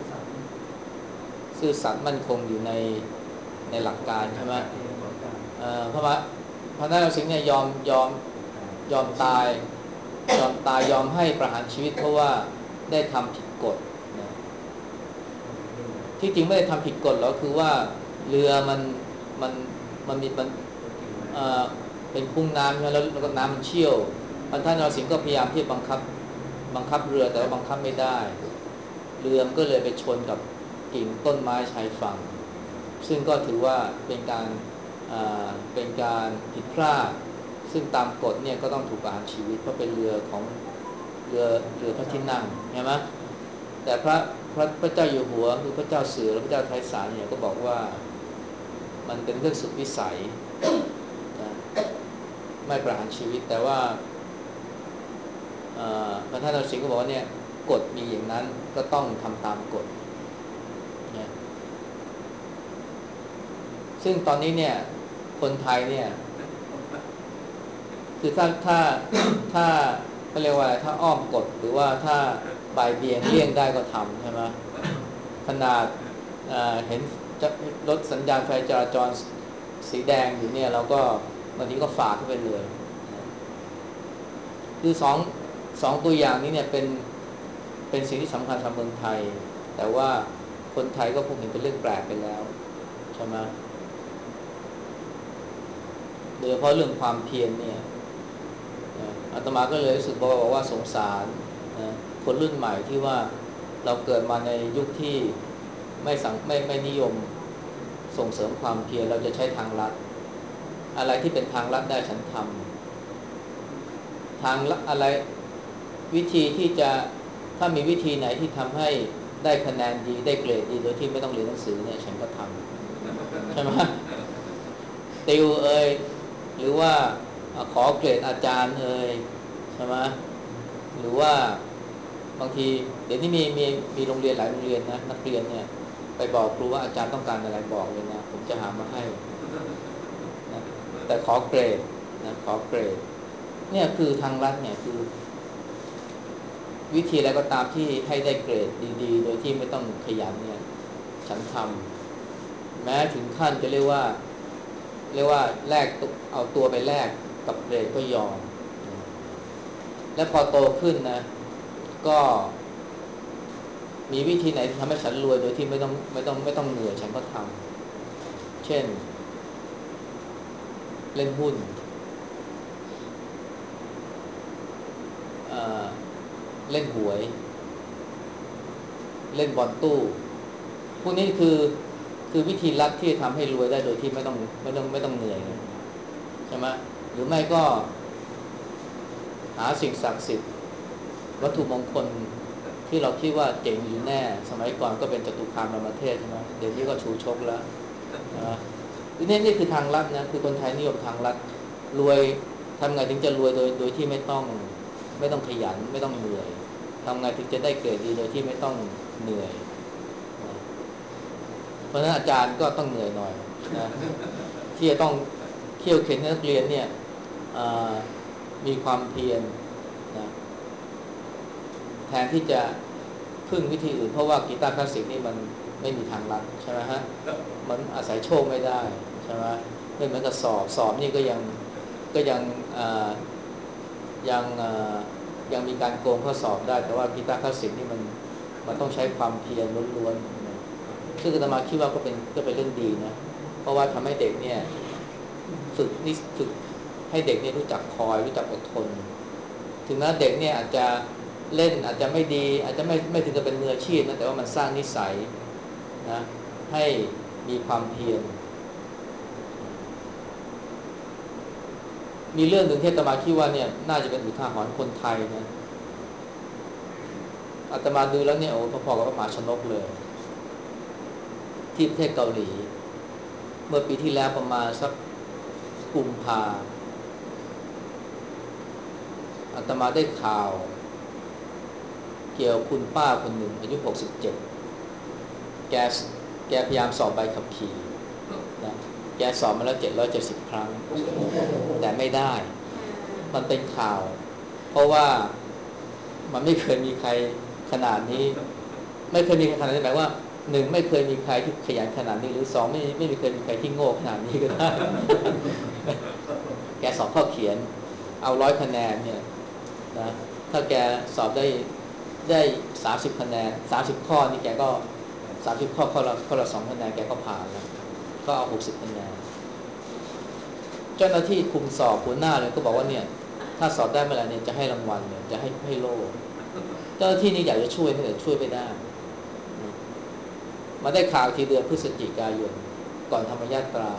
ซื่อสัตย์มั่นคงอยู่ในในหลักการใช่ไหมเพราะว่าพันท้ายนรสิงห์เนี่ยยอมยอมยอมตายยอมตายยอมให้ประหารชีวิตเพราะว่าได้ทำผิดกฎนะที่จริงไม่ได้ทำผิดกฎหรอกคือว่าเรือมันมันมันมีมันเอ่อเป็นพุ่งน้ำใช่ไหมแล้วแล้วก็น้ำมันเชี่ยวพันท้ายนรสิงห์ก็พยายามที่จะบังคับบังคับเรือแต่ว่าบังคับไม่ได้เรือมันก็เลยไปชนกับกิ่งต้นไม้ชายฝั่งซึ่งก็ถือว่าเป็นการเป็นการผิดพลาดซึ่งตามกฎเนี่ยก็ต้องถูกประหารชีวิตเพราะเป็นเรือของเรือเรือพระที่นั่งใช่ไหมแต่พระพระพระเจ้าอยู่หัวคือพระเจ้าเสือและพระเจ้าไทยสารเนี่ยก็บอกว่ามันเป็นเรื่องสุดวิสัยนะไม่ประหารชีวิตแต่ว่าพระท่านนรสิงห์ก็บอกว่าเนี่ยกฎมีอย่างนั้นก็ต้องทำตามกฎนะซึ่งตอนนี้เนี่ยคนไทยเนี่ยคือถ้าถ้าถ้าเขาเรียกว่าถ้าอ้อมกฎหรือว่าถ้าบ่ายเบี่ยงเลี่ยงได้ก็ทำใช่ไหมขนาด เ, เห็นรถสัญญาณไฟจราจรสีแดงอยู่เนี่ยเราก็บางทีก็ฝ่าเข้าไปเลยคือสองสองตัวอย่างนี้เนี่ยเป็นเป็นสิ่งที่สำคัญสำหรับเมืองไทยแต่ว่าคนไทยก็คงเห็นเป็นเรื่องแปลกไปแล้วใช่ไหมโดยเฉพาะเรื่องความเพียรเนี่ยอาตมาก็เลยรู้สึกบอกว่าสงสารนะคนรุ่นใหม่ที่ว่าเราเกิดมาในยุคที่ไม่สังไม่ไม่นิยมส่งเสริมความเพียรเราจะใช้ทางลัดอะไรที่เป็นทางลัดได้ฉันทำทางอะไรวิธีที่จะถ้ามีวิธีไหนที่ทำให้ได้คะแนนดีได้เกรดดีโดยที่ไม่ต้องเรียนหนังสือเนี่ยฉันก็ทำใช่ไหมติวเอ่ยหรือว่าขอเกรดอาจารย์เอ่ยใช่ไหมหรือว่าบางทีเดี๋ยวนี้มีมีมีโรงเรียนหลายโรงเรียนนะนักเรียนเนี่ยไปบอกครูว่าอาจารย์ต้องการอะไรบอกเลยนะผมจะหามาให้นะแต่ขอเกรดนะขอเกรดเนี่ยคือทางลัดเนี่ยคือวิธีอะไรก็ตามที่ให้ได้เกรดดีๆโดยที่ไม่ต้องขยันเนี่ยฉันทำแม้ถึงขั้นจะเรียกว่าเรียกว่าแลกเอาตัวไปแลกกับเกรดก็ยอมและพอโตขึ้นนะก็มีวิธีไหนที่ทำให้ฉันรวยโดยที่ไม่ต้องไม่ต้องไม่ต้องเหนื่อยฉันก็ทำเช่นเล่นหุ้นเอ่อเล่นหวยเล่นบอลตู้พวกนี้คือคือวิธีลัดที่ทำให้รวยได้โดยที่ไม่ต้องไม่ต้องไม่ต้องเหนื่อยใช่ไหมหรือไม่ก็หาสิ่งศักดิ์สิทธิ์วัตถุมงคลที่เราคิดว่าเจ๋งอยู่แน่สมัยก่อนก็เป็นจตุคามรามเทพใช่ไหมเดี๋ยวนี้ก็ชูชกแล้วนะนี่นี่คือทางลัดนะคือคนไทยนิยมทางลัดรวยทำไงถึงจะรวยโดยโดยที่ไม่ต้องไม่ต้องขยันไม่ต้องเหนื่อยทำไงถึงจะได้เกรดดีโดยที่ไม่ต้องเหนื่อยนะเพราะฉะนั้นอาจารย์ก็ต้องเหนื่อยหน่อยนะที่จะต้องเขี่ยวเข็นนักเรียนเนี่ยมีความเพียรนะแทนที่จะพึ่งวิธีอื่นเพราะว่ากีตาร์คลาสสิกนี่มันไม่มีทางลัดใช่ไหมฮะมันอาศัยโชคไม่ได้ใช่ไหมไม่เหมือนกับสอบสอบนี่ก็ยังก็ยังยังยังมีการโกงข้อสอบได้แต่ว่ากีตาร์คลาสสิกนี่มันมันต้องใช้ความเพียรล้วนๆนะซึ่งอาตมาคิดว่าก็เป็นก็เป็นเรื่องดีนะเพราะว่าทำให้เด็กเนี่ยฝึกนี่ฝึกให้เด็กเนี่ยรู้จักคอยรู้จักอดทนถึงแม้เด็กเนี่ยอาจจะเล่นอาจจะไม่ดีอาจจะไม่ไม่ถึงกับเป็นมืออาชีพนะแต่ว่ามันสร้างนิสัยนะให้มีความเพียรมีเรื่องหนึ่งที่อาตมาคิดว่าเนี่ยน่าจะเป็นอุทาหรณ์คนไทยนะอาตมาดูแล้วเนี่ยโอ้พอๆกับพระมหาชนกเลยที่ประเทศเกาหลีเมื่อปีที่แล้วประมาณสักกุมภาอาตมาได้ข่าวเกี่ยวคุณป้าคนหนึ่งอายุหกสิบเจ็ดแกแกพยายามสอบใบขับขี่นะแกสอบมาแล้วเจ็ดร้อยเจ็ดสิบครั้งแต่ไม่ได้มันเป็นข่าวเพราะว่ามันไม่เคยมีใครขนาดนี้ไม่เคยมีใครขนาดนี้หมายว่าหนึ่งไม่เคยมีใครที่ขยันขนาดนี้หรือสองไม่ไม่มีเคยมีใครที่โง่ขนาดนี้ก็ได้แกสอบข้อเขียนเอาร้อยคะแนนเนี่ยนะถ้าแกสอบได้ได้สามสิบคะแนนสามสิบข้อนี่แกก็สามสิบข้อข้อละข้อละสองคะแนนแกก็ผ่านแล้วก็เอาหกสิบคะแนนเจ้าหน้าที่คุมสอบหัวหน้าเลยก็บอกว่าเนี่ยถ้าสอบได้เมื่อไหร่เนี่ยจะให้รางวัลเลยจะให้ให้โล่เจ้าหน้าที่นี่อยากจะช่วยแต่ช่วยไม่ได้มาได้ข่าวทีเดือนพฤศจิกายนก่อนธรรมญาตรา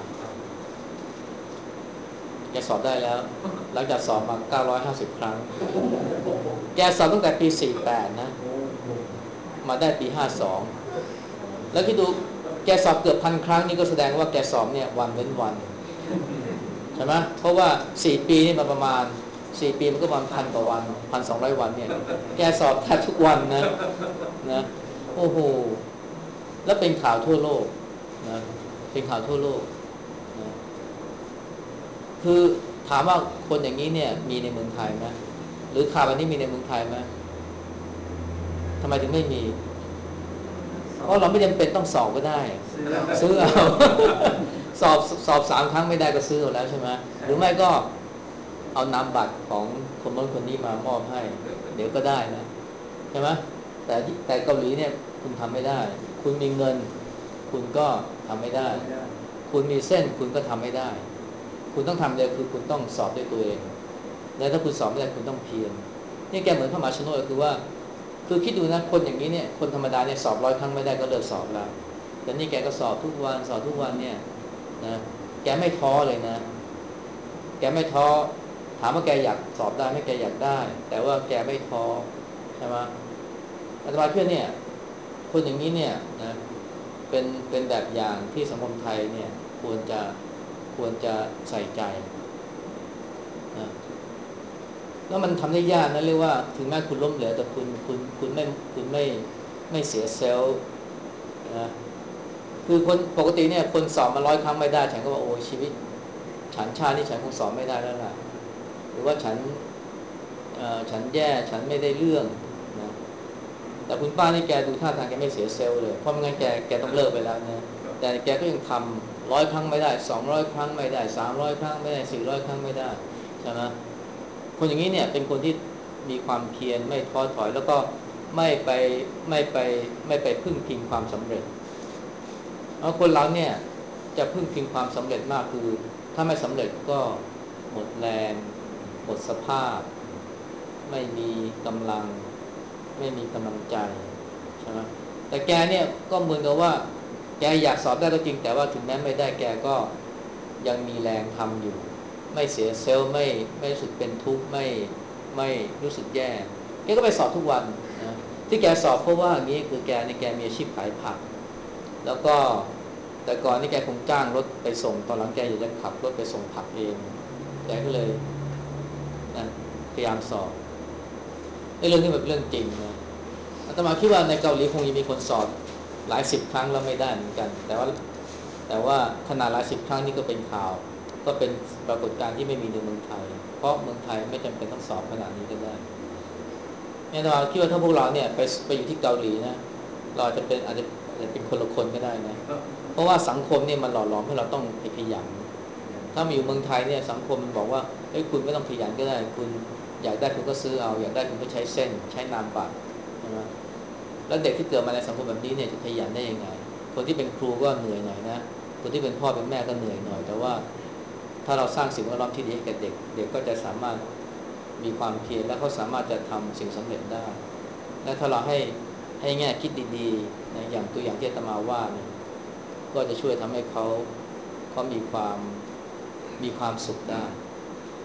แกสอบได้แล้วหลังจากสอบมาเก้าร้อยห้าสิบครั้งแกสอบตั้งแต่ปีสี่สิบแปดนะมาได้ปีห้าสิบสองแล้วที่ดูแกสอบเกือบพันครั้งนี่ก็แสดงว่าแกสอบเนี่ยวันเว้นวันใช่ไหมเพราะว่าสี่ปีนี่มันประมาณสี่ปีมันก็ประมาณพันกว่าวันพันสองร้อยวันเนี่ยแกสอบแทบทุกวันนะนะโอ้โหแล้วเป็นข่าวทั่วโลกนะเป็นข่าวทั่วโลกนะคือถามว่าคนอย่างนี้เนี่ยมีในเมืองไทยไหมหรือข่าวแบบนี้มีในเมืองไทยไหมทำไมถึงไม่มีเพราะเราไม่จำเป็นต้องสอบก็ได้ซื้อเอาสอบสอบสามครั้งไม่ได้ก็ซื้อเอาแล้วใช่ไหมหรือไม่ก็เอานามบัตรของคนโน้นคนนี้มามอบให้เดี๋ยวก็ได้นะใช่ไหมแต่แต่เกาหลีเนี่ยคุณทำไม่ได้คุณมีเงินคุณก็ทำไม่ได้คุณมีเส้นคุณก็ทำไม่ได้คุณต้องทำเลยคือคุณต้องสอบด้วยตัวเองแล้วถ้าคุณสอบไม่ได้คุณต้องเพียรนี่แกเหมือนพระมหาชนกคือว่าคือคิดดูนะคนอย่างนี้เนี่ยคนธรรมดาเนี่ยสอบร้อยครั้งไม่ได้ก็เลิกสอบแล้วแต่นี่แกก็สอบทุกวันสอบทุกวันเนี่ยนะแกไม่ท้อเลยนะแกไม่ท้อถามว่าแกอยากสอบได้ไหมแกอยากได้แต่ว่าแกไม่ท้อใช่ไหมอาจารย์เพื่อนเนี่ยคนอย่างนี้เนี่ยนะเป็นเป็นแบบอย่างที่สังคมไทยเนี่ยควรจะควรจะใส่ใจนะแล้วมันทำได้ยากนะเรียกว่าถึงแม้คุณล้มเหลวแต่คุณคุณคุณไม่คุณไม่ไม่เสียเซลล์นะคือคนปกติเนี่ยคนสอบมาร้อยครั้งไม่ได้ฉันก็ว่าโอ้ชีวิตฉันชาตินี่ฉันคงสอบไม่ได้แล้วล่ะหรือว่าฉันเอ่อฉันแย่ฉันไม่ได้เรื่องนะแต่คุณป้านี่แกดูท่าทางแกไม่เสียเซลล์เลยเพราะไม่งั้นแกแกต้องเลิกไปแล้วนะแต่แกก็ยังทำร้อยครั้งไม่ได้สองร้อยครั้งไม่ได้สามร้อยครั้งไม่ได้สี่ร้อยครั้งไม่ได้ใช่ไหมคนอย่างนี้เนี่ยเป็นคนที่มีความเพียรไม่ท้อถอยแล้วก็ไม่ไปไม่ไปไม่ไปพึ่งพิงความสำเร็จเพราะคนเราเนี่ยจะพึ่งพิงความสำเร็จมากคือถ้าไม่สำเร็จก็หมดแรงหมดสภาพไม่มีกำลังไม่มีกำลังใจใช่ไหมแต่แกเนี่ยก็เหมือนกับว่าแกอยากสอบได้ก็จริงแต่ว่าถึงแม้ไม่ได้แกก็ยังมีแรงทำอยู่ไม่เสียเซลล์ไม่ไม่รู้สึกเป็นทุกข์ไม่ไม่รู้สึกแย่แกก็ไปสอบทุกวันนะที่แกสอบเพราะว่าอย่างนี้คือแกในแกมีอาชีพขายผักแล้วก็แต่ก่อนนี่แกคงจ้างรถไปส่งตอนหลังแกอยากจะขับรถไปส่งผักเองแกก็เลยนะพยายามสอบไอ้เรื่องนี้แบบเรื่องจริงนะอาตมาคิดว่าในเกาหลีคงจะมีคนสอบหลายสิบครั้งแล้วไม่ได้เหมือนกันแต่ว่าแต่ว่าขนาดหลายสิบครั้งนี่ก็เป็นข่าวก็เป็นปรากฏการณ์ที่ไม่มีในเมืองไทยเพราะเมืองไทยไม่จำเป็นต้องสอบขนาดนี้ก็ได้เนี่ยอาตมาคิดว่าถ้าพวกเราเนี่ยไปไปอยู่ที่เกาหลีนะเราอาจจะเป็นอาจจะอาจจะเป็นคนละคนก็ได้นะเพราะว่าสังคมเนี่ยมันหล่อหลอมให้เราต้องขยันถ้ามาอยู่เมืองไทยเนี่ยสังคมมันบอกว่าเฮ้ยคุณไม่ต้องขยันก็ได้คุณอยากได้คุณก็ซื้อเอาอยากได้คุณก็ใช้เส้นใช้นามบัตรใช่ไหมแล้วเด็กที่เกิดมาในสังคมแบบนี้เนี่ยจะขยันได้ยังไงคนที่เป็นครูก็เหนื่อยหน่อยนะคนที่เป็นพ่อเป็นแม่ก็เหนื่อยหน่อยแต่ว่าถ้าเราสร้างสิ่งแวดล้อมที่ดีให้กับเด็กเด็กก็จะสามารถมีความเพียรและเขาสามารถจะทำสิ่งสำเร็จได้และถ้าเราให้ให้แง่คิดดีๆนะอย่างตัวอย่างที่อาตมาว่าเนี่ยก็จะช่วยทำให้เขาเขามีความมีความสุขได้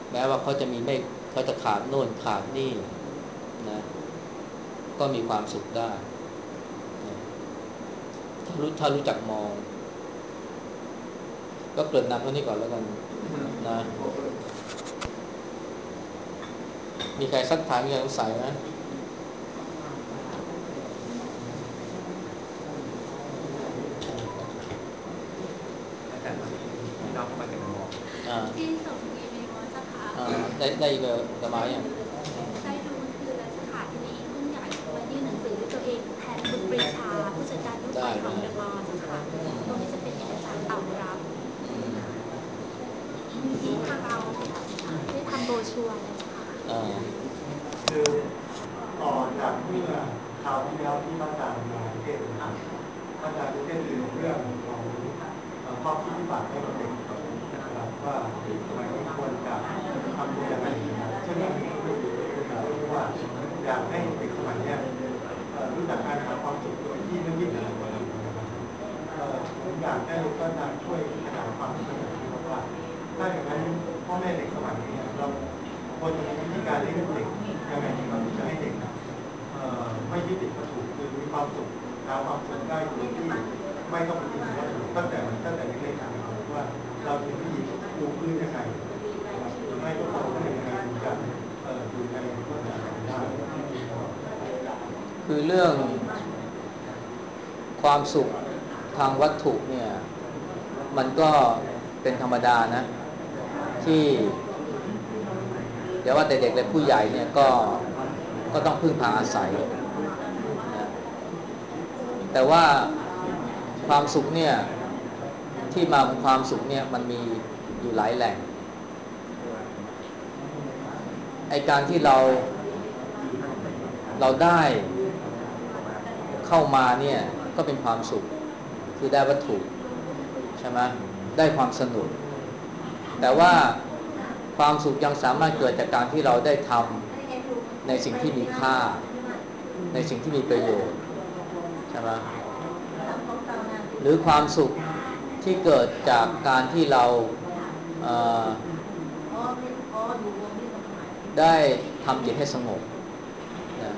แม้ว่าเขาจะมีไม่เขาจะขาดโน่นขาดนี่นะก็มีความสุขได้นะถ้ารู้ถ้ารู้จักมองก็เกริ่นนำเท่านี้ก่อนแล้วกันนะมีใครสักถามมีใครสงสัยไหมอาจารย์ครับพี่น้องเข้ามาจากมอที่ส่งอีเมลเจ้าค่ะได้ได้อีเมลสมัยอย่างได้ดูเมื่อคืนแล้วเจ้าค่ะทีนี้รุ่นใหญ่มายื่นหนังสือด้วยตัวเองแทนคุณปรีชาผู้จัดการลูกใหม่ของเดอะมอลล์เจ้าค่ะตรงนี้จะเป็นเอกสารตอบรับที่ทางเราได้ทำโบรชัวร์แล้วเจ้าค่ะคือต่อจากเมื่อคราวที่แล้วที่พระอาจารย์มาเทศน์นะครับพระอาจารย์ได้เทศน์ถึงเรื่องของข้อคิดที่ฝากให้กับเด็กนะครับว่าสมัยนี้ควรจะทำตัวยังไงนะครับเช่นอันนี้ก็คือเรื่องว่าอยากให้เด็กสมัยนี้รู้จักการหาความสุขโดยที่ไม่ยึดติดกับตัวเองนะครับผมอยากให้พระอาจารย์ช่วยขยายความให้หน่อยนะครับว่าถ้าอย่างนั้นพ่อแม่เด็กสมัยนี้เราควรจะมีวิธีการเลี้ยงเด็กยังไงดีครับที่จะให้เด็กไม่ยึดติดวัตถุคือมีความสุขหาความสุขได้โดยที่ไม่ต้องไปยึดติดวัตถุตั้งแต่ตั้งแต่เล็กๆนะครับว่าเราจะมีวิธีปูพื้นยังไงหรือให้ทุกคนได้ยังไงถึงจะอยู่ในวัฏจักรได้คือเรื่องความสุขทางวัตถุเนี่ยมันก็เป็นธรรมดานะที่เดี๋ยวว่าแต่เด็กและผู้ใหญ่เนี่ยก็ก็ต้องพึ่งพาอาศัยนะแต่ว่าความสุขเนี่ยที่มาของความสุขเนี่ยมันมีอยู่หลายแหล่งไอการที่เราเราได้เข้ามาเนี่ยก็เป็นความสุขคือได้วัตถุใช่ไหมได้ความสนุกแต่ว่าความสุขยังสามารถเกิดจากการที่เราได้ทำในสิ่งที่มีค่าในสิ่งที่มีประโยชน์ใช่ไหมหรือความสุขที่เกิดจากการที่เราเอ่อได้ทำจิตให้สงบนะ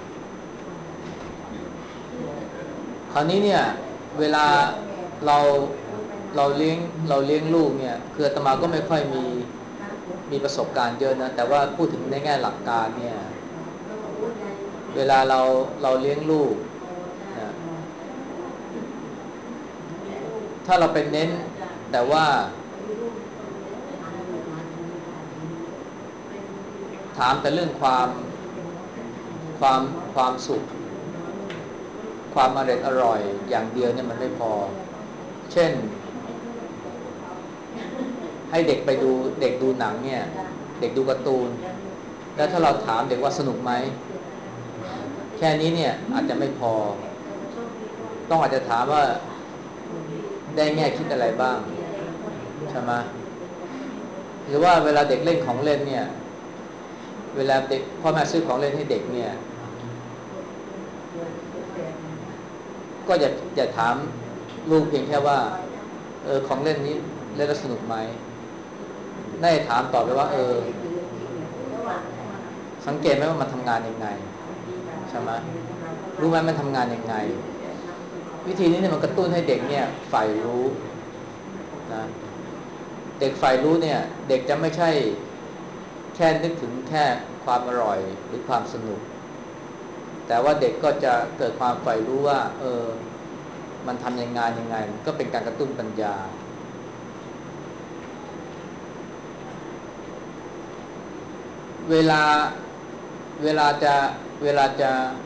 คราวนี้เนี่ยเวลาเราเราเลี้ยงเราเลี้ยงลูกเนี่ยคืออาตมาก็ไม่ค่อยมีมีประสบการณ์เยอะนะแต่ว่าพูดถึงในแง่หลักการเนี่ยเวลาเราเราเลี้ยงลูกนะถ้าเราเป็นเน้นแต่ว่าถามแต่เรื่องความความความสุขความอร่อยอร่อยอย่างเดียวเนี่ยมันไม่พอเช่นให้เด็กไปดูเด็กดูหนังเนี่ยเด็กดูการ์ตูนแล้วถ้าเราถามเด็กว่าสนุกไหมแค่นี้เนี่ยอาจจะไม่พอต้องอาจจะถามว่าได้แง่คิดอะไรบ้างใช่ไหมหรือว่าเวลาเด็กเล่นของเล่นเนี่ยเวลาเด็กพ่อแม่ซื้อของเล่นให้เด็กเนี่ยก็อย่าอย่าถามลูกเพียงแค่ว่าเออของเล่นนี้เล่นแล้วสนุกไหมได้ถามต่อไปว่าเออสังเกตไหมว่ามันทำงานยังไงใช่ไหมรู้ไหมมันทำงานยังไงวิธีนี้เนี่ยมันกระตุ้นให้เด็กเนี่ยใฝ่รู้นะเด็กใฝ่รู้เนี่ยเด็กจะไม่ใช่แค่นึกถึงแค่ความอร่อยหรือความสนุกแต่ว่าเด็กก็จะเกิดความใฝ่รู้ว่าเออมันทำยังไงยังไงก็เป็นการกระตุ้นปัญญาเวลาเวลาจะเวลาจะ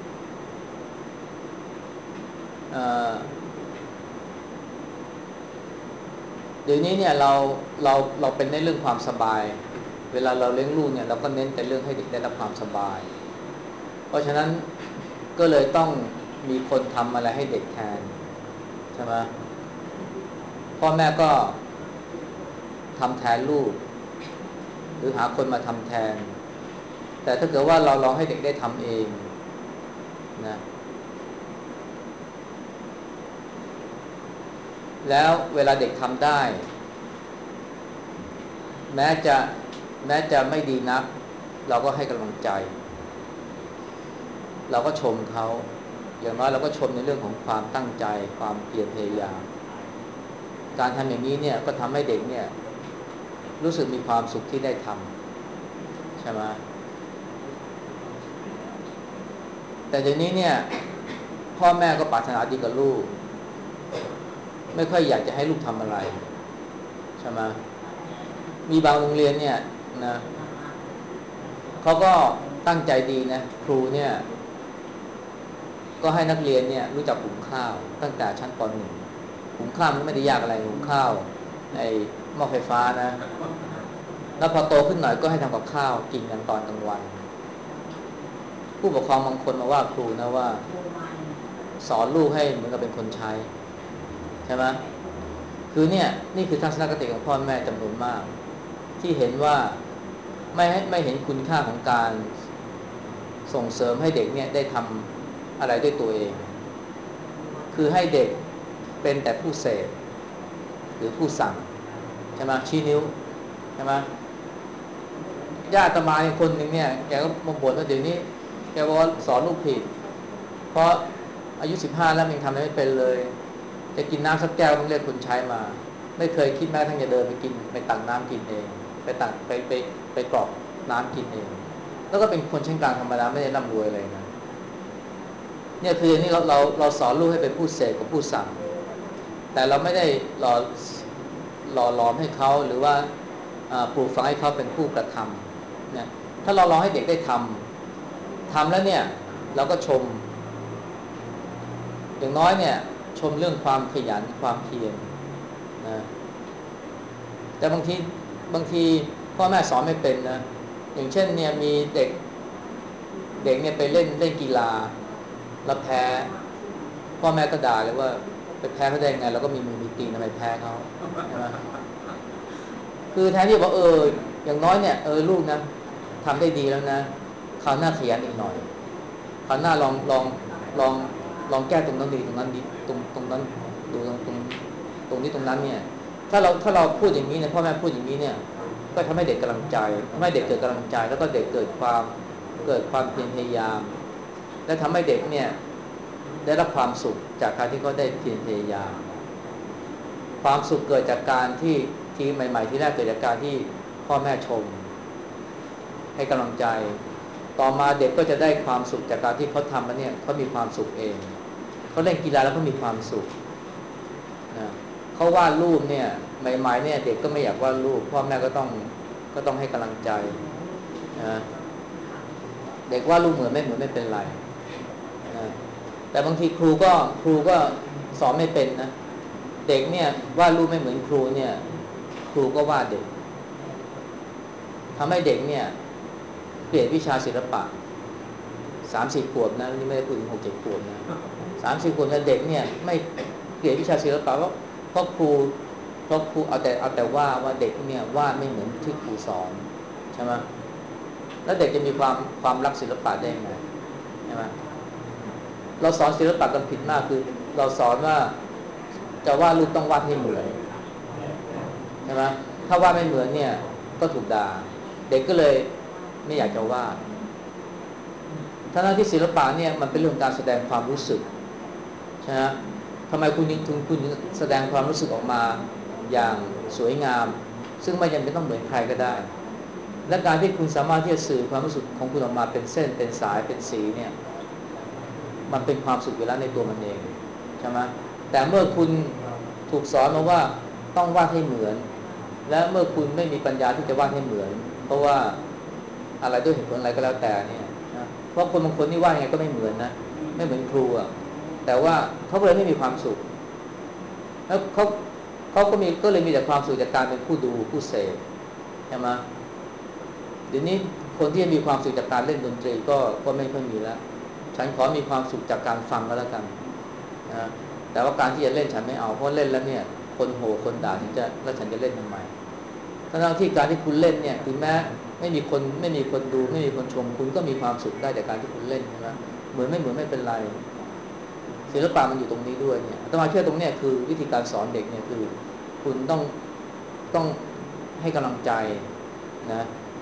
เอ่อเดี๋ยวนี้เนี่ยเราเราเราเป็นในเรื่องความสบายเวลาเราเลี้ยงลูกเนี่ยเราก็เน้นแต่เรื่องให้เด็กได้รับความสบายเพราะฉะนั้นก็เลยต้องมีคนทำอะไรให้เด็กแทนใช่ไหมพ่อแม่ก็ทำแทนลูกหรือหาคนมาทำแทนแต่ถ้าเกิดว่าเราลองให้เด็กได้ทำเองนะแล้วเวลาเด็กทำได้แม้จะแม้จะไม่ดีนักเราก็ให้กำลังใจเราก็ชมเขาอย่างน้อยเราก็ชมในเรื่องของความตั้งใจความเพียรพยายามการทำอย่างนี้เนี่ยก็ทำให้เด็กเนี่ยรู้สึกมีความสุขที่ได้ทำใช่ไหมแต่เดี๋ยวนี้เนี่ยพ่อแม่ก็ปรารถนาดีกับลูกไม่ค่อยอยากจะให้ลูกทำอะไรใช่ไหมมีบางโรงเรียนเนี่ยนะเขาก็ตั้งใจดีนะครูเนี่ยก็ให้นักเรียนเนี่ยรู้จักหุงข้าวตั้งแต่ชั้นป หนึ่ง หุงข้าวมันไม่ได้ยากอะไรหุงข้าวไอ้หม้อไฟฟ้านะแล้วพอโตขึ้นหน่อยก็ให้ทำกับข้าวกินกันตอนกลางวันผู้ปกครองบางคนมาว่าครูนะว่าสอนลูกให้เหมือนกับเป็นคนใช้ใช่ไหมคือเนี่ยนี่คือทัศนคติของพ่อแม่จำนวนมากที่เห็นว่าไม่ให้ไม่เห็นคุณค่าของการส่งเสริมให้เด็กเนี่ยได้ทำอะไรด้วยตัวเองคือให้เด็กเป็นแต่ผู้เสพหรือผู้สั่งใช่ไหมชี้นิ้วใช่ไหมญาติอาตมาอีกคนหนึ่งเนี่ยแกก็มาบ่นว่าเดี๋ยวนี้แกบอกว่าสอนลูกผิดเพราะอายุสิบห้าแล้วยังทำอะไรไม่เป็นเลยจะกินน้ำสักแก้วต้องเรียกคนใช้มาไม่เคยคิดแม้ทั้งจะเดินไปกินไปตักน้ำกินเองไปตักไปไปไปกรอกน้ำกินเองแล้วก็เป็นคนชั้นกลางธรรมดาไม่ได้ร่ำรวยอะไรนะเนี่ยคือนี่เราเราเราสอนลูกให้เป็นผู้เสพกับผู้สั่งแต่เราไม่ได้หล่อหล่อหลอมให้เขาหรือว่าปลูกฝังให้เขาเป็นผู้กระทำเนี่ยถ้าเราลองให้เด็กได้ทำทำแล้วเนี่ยเราก็ชมอย่างน้อยเนี่ยชมเรื่องความขยันความเพียรนะแต่บางทีบางทีพ่อแม่สอนไม่เป็นนะอย่างเช่นเนี่ยมีเด็กเด็กเนี่ยไปเล่นเล่นกีฬาแล้วแพ้พ่อแม่ก็ด่าเลยว่าไปแพ้เขาได้ไงเราก็มีมือมีตีนทำไมแพ้เขาใช่ไหมคือแทนที่บอกเอออย่างน้อยเนี่ยเออลูกนะทำได้ดีแล้วนะคราวหน้าขยันอีกหน่อยคราวหน้าลองลองลองลองแก้ตรงนั้นดีตรงนั้นดีตรงตรงนั้นดูตรงตรงตรงนี้ตรงนั้นเนี่ยถ้าเราถ้าเราพูดอย่างนี้เนี่ยพ่อแม่พูดอย่างนี้เนี่ยก็ทำให้เด็กกำลังใจทำให้เด็กเกิดกำลังใจแล้วก็เด็กเกิดความเกิดความเพียรพยายามและทำให้เด็กเนี่ยได้รับความสุขจากการที่เขาได้เพียรพยายามความสุขเกิดจากการที่ที่ใหม่ๆที่แรกเกิดจากการที่พ่อแม่ชมให้กำลังใจต่อมาเด็กก็จะได้ความสุขจากการที่เขาทำแล้วเนี่ยเขามีความสุขเองเขาเล่นกีฬาแล้วเขามีความสุขนะเขาวาดรูปเนี่ยใหม่ๆเนี่ยเด็กก็ไม่อยากวาดรูปพ่อแม่ก็ต้องก็ต้องให้กำลังใจนะเด็กวาดรูปเหมือนไม่เหมือนไม่เป็นไรนะแต่บางทีครูก็ครูก็สอนไม่เป็นนะเด็กเนี่ยวาดรูปไม่เหมือนครูเนี่ยครูก็วาดเด็กทำให้เด็กเนี่ยเกลียดวิชาศิลปะสามสี่ขวบนะนี่ไม่ได้พูดถึงหกเจ็ดขวบนะสามสี่ขวบเนี่ยเด็กเนี่ยไม่เกลียดวิชาศิลปะเพราะเพราะครูเพราะครูเอาแต่เอาแต่ว่าว่าเด็กเนี่ยวาดไม่เหมือนที่ครูสอนใช่ไหมแล้วเด็กจะมีความความรักศิลปะได้ยังไงใช่ไหมเราสอนศิลปะกันผิดมากคือเราสอนว่าจะวาดรูปต้องวาดให้เหมือนใช่ไหมถ้าวาดไม่เหมือนเนี่ยก็ถูกด่าเด็กก็เลยไม่อยากจะวาดทั้งที่ศิลปะเนี่ยมันเป็นเรื่องการแสดงความรู้สึกใช่ไหมทำไมคุณถึงคุณแสดงความรู้สึกออกมาอย่างสวยงามซึ่งไม่จำเป็นต้องเหมือนใครก็ได้และการที่คุณสามารถที่จะสื่อความรู้สึกของคุณออกมาเป็นเส้นเป็นสายเป็นสีเนี่ยมันเป็นความสุขอยู่แล้วในตัวมันเองใช่ไหมแต่เมื่อคุณถูกสอนมาว่าต้องวาดให้เหมือนและเมื่อคุณไม่มีปัญญาที่จะวาดให้เหมือนเพราะว่าอะไรด้วยเหตุผลอะไรก็แล้วแต่เนี่ยนะเพราะคนบางคนนี่วาดยังไงก็ไม่เหมือนนะไม่เหมือนครูอ่ะแต่ว่าเขาเลยไม่มีความสุขแล้วเขาเขาก็มีก็เลยมีแต่ความสุขจากการเป็นผู้ดูผู้เสพใช่ไหมเดี๋ยวนี้คนที่มีความสุขจากการเล่นดนตรีก็ก็ไม่ค่อยมีแล้วฉันขอมีความสุขจากการฟังก็แล้วกันนะแต่ว่าการที่จะเล่นฉันไม่เอาเพราะเล่นแล้วเนี่ยคนโห่คนด่าถึงจะแล้วฉันจะเล่นทำไมทั้งที่การที่คุณเล่นเนี่ยถึงแม้ไม่มีคนไม่มีคนดูไม่มีคนชมคุณก็มีความสุขได้จากการที่คุณเล่นใช่ไหมเหมือนไม่เหมือนไม่เป็นไรศิลปะมันอยู่ตรงนี้ด้วยเนี่ยอาตมาเชื่อตรงนี้คือวิธีการสอนเด็กเนี่ยคือคุณต้องต้องให้กำลังใจนะ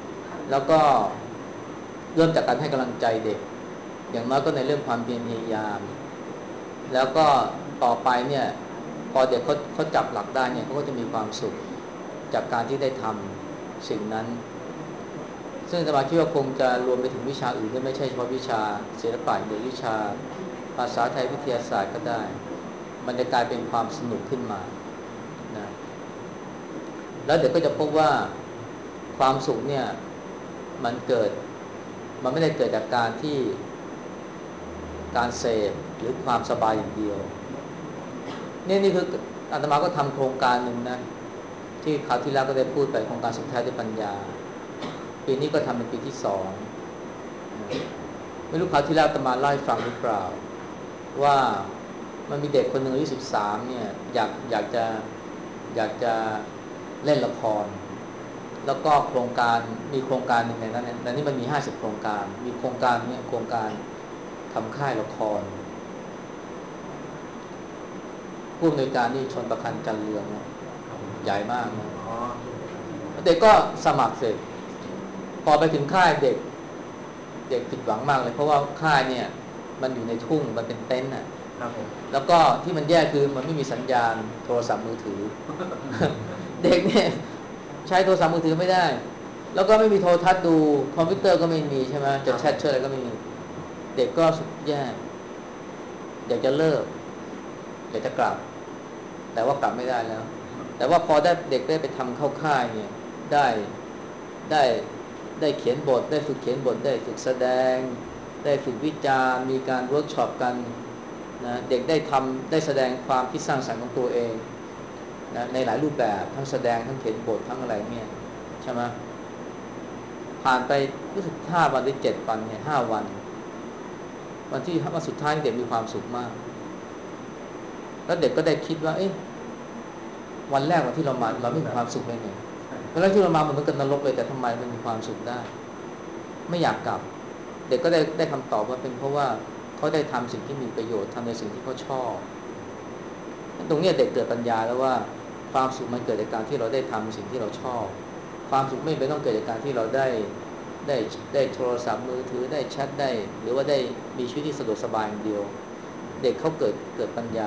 แล้วก็เริ่มจากการให้กำลังใจเด็กอย่างน้อยก็ในเรื่องความเพียรพยายามแล้วก็ต่อไปเนี่ยพอเด็กเขาเขาจับหลักได้เนี่ยเขาก็จะมีความสุขจากการที่ได้ทำสิ่งนั้นซึ่งอาตมาคิดว่าคงจะรวมไปถึงวิชาอื่นด้วยไม่ใช่เฉพาะวิชาศิลปะหรือวิชาภาษาไทยวิทยาศาสตร์ก็ได้มันจะกลายเป็นความสนุกขึ้นมานะแล้วเด็กก็จะพบว่าความสุขเนี่ยมันเกิดมันไม่ได้เกิดจากการที่การเสพหรือความสบายอย่างเดียวนี่นี่คืออาตมาก็ทำโครงการหนึ่งนะที่คราวที่แล้วก็ได้พูดไปโครงการสุดท้ายด้วยปัญญาปีนี้ก็ทำเป็นปีที่สองไม่รู้คราวที่แล้วอาตมาเล่าให้ฟังหรือเปล่าว่ามันมีเด็กคนหนึ่งอายุสิบสามเนี่ยอยากอยากจะอยากจะเล่นละครแล้วก็โครงการมีโครงการหนึ่งในนั้นในนี้มันมีห้าสิบโครงการมีโครงการเนี่ยโครงการทำค่ายละครผู้อำนวยการนี่ชนประคันจันเรืองนะใหญ่มากนะเด็กก็สมัครเสร็จพอไปถึงค่ายเด็กเด็กผิดหวังมากเลยเพราะว่าค่ายเนี่ยมันอยู่ในทุ่งมันเป็นเต็นท์น่ะแล้วก็ที่มันแย่คือมันไม่มีสัญญาณโทรศัพท์มือถือ เด็กเนี่ยใช้โทรศัพท์มือถือไม่ได้แล้วก็ไม่มีโทรทัศน์ดูคอมพิวเตอร์ก็ไม่มีใช่ไหมจะแชทเชื่ออะไรก็ไม่มีเด็กก็สุดแย่อยากจะเลิกอยากจะกลับแต่ว่ากลับไม่ได้แล้วแต่ว่าพอได้เด็กได้ไปทำเข้าค่ายเนี่ยได้ได้ได้เขียนบทได้ฝึกเขียนบทได้ฝึกแสดงได้ฝึกวิจารณ์มีการเวิร์กช็อปกันนะเด็กได้ทำได้แสดงความคิดสร้างสรรค์ของตัวเองนะในหลายรูปแบบทั้งแสดงทั้งเขียนบททั้งอะไรเนี่ยใช่ไหมผ่านไปรู้สึกห้าวันหรือเจ็ดวันเนี่ยห้าวันวันที่วันสุดท้ายเด็กมีความสุขมากแล้วเด็กก็ได้คิดว่าเอ๊ะวันแรกวันที่เรามาเราไม่มีความสุขเลยเนี่ยวันแรกที่เรามามันเหมือนกับนรกเลยแต่ทำไมมันมีความสุขได้ไม่อยากกลับเด็กก็ได้ได้คำตอบว่าเป็นเพราะว่าเขาได้ทำสิ่งที่มีประโยชน์ทำในสิ่งที่เขาชอบตรงนี้เด็กเกิดปัญญาแล้วว่าความสุขมันเกิดจากการที่เราได้ทำสิ่งที่เราชอบความสุขไม่เป็นต้องเกิดจากการที่เราได้ได้ได้โทรศัพท์มือถือได้แชทได้หรือว่าได้มีชีวิตที่สะดวกสบายอย่างเดียวเด็กเขาเกิดเกิดปัญญา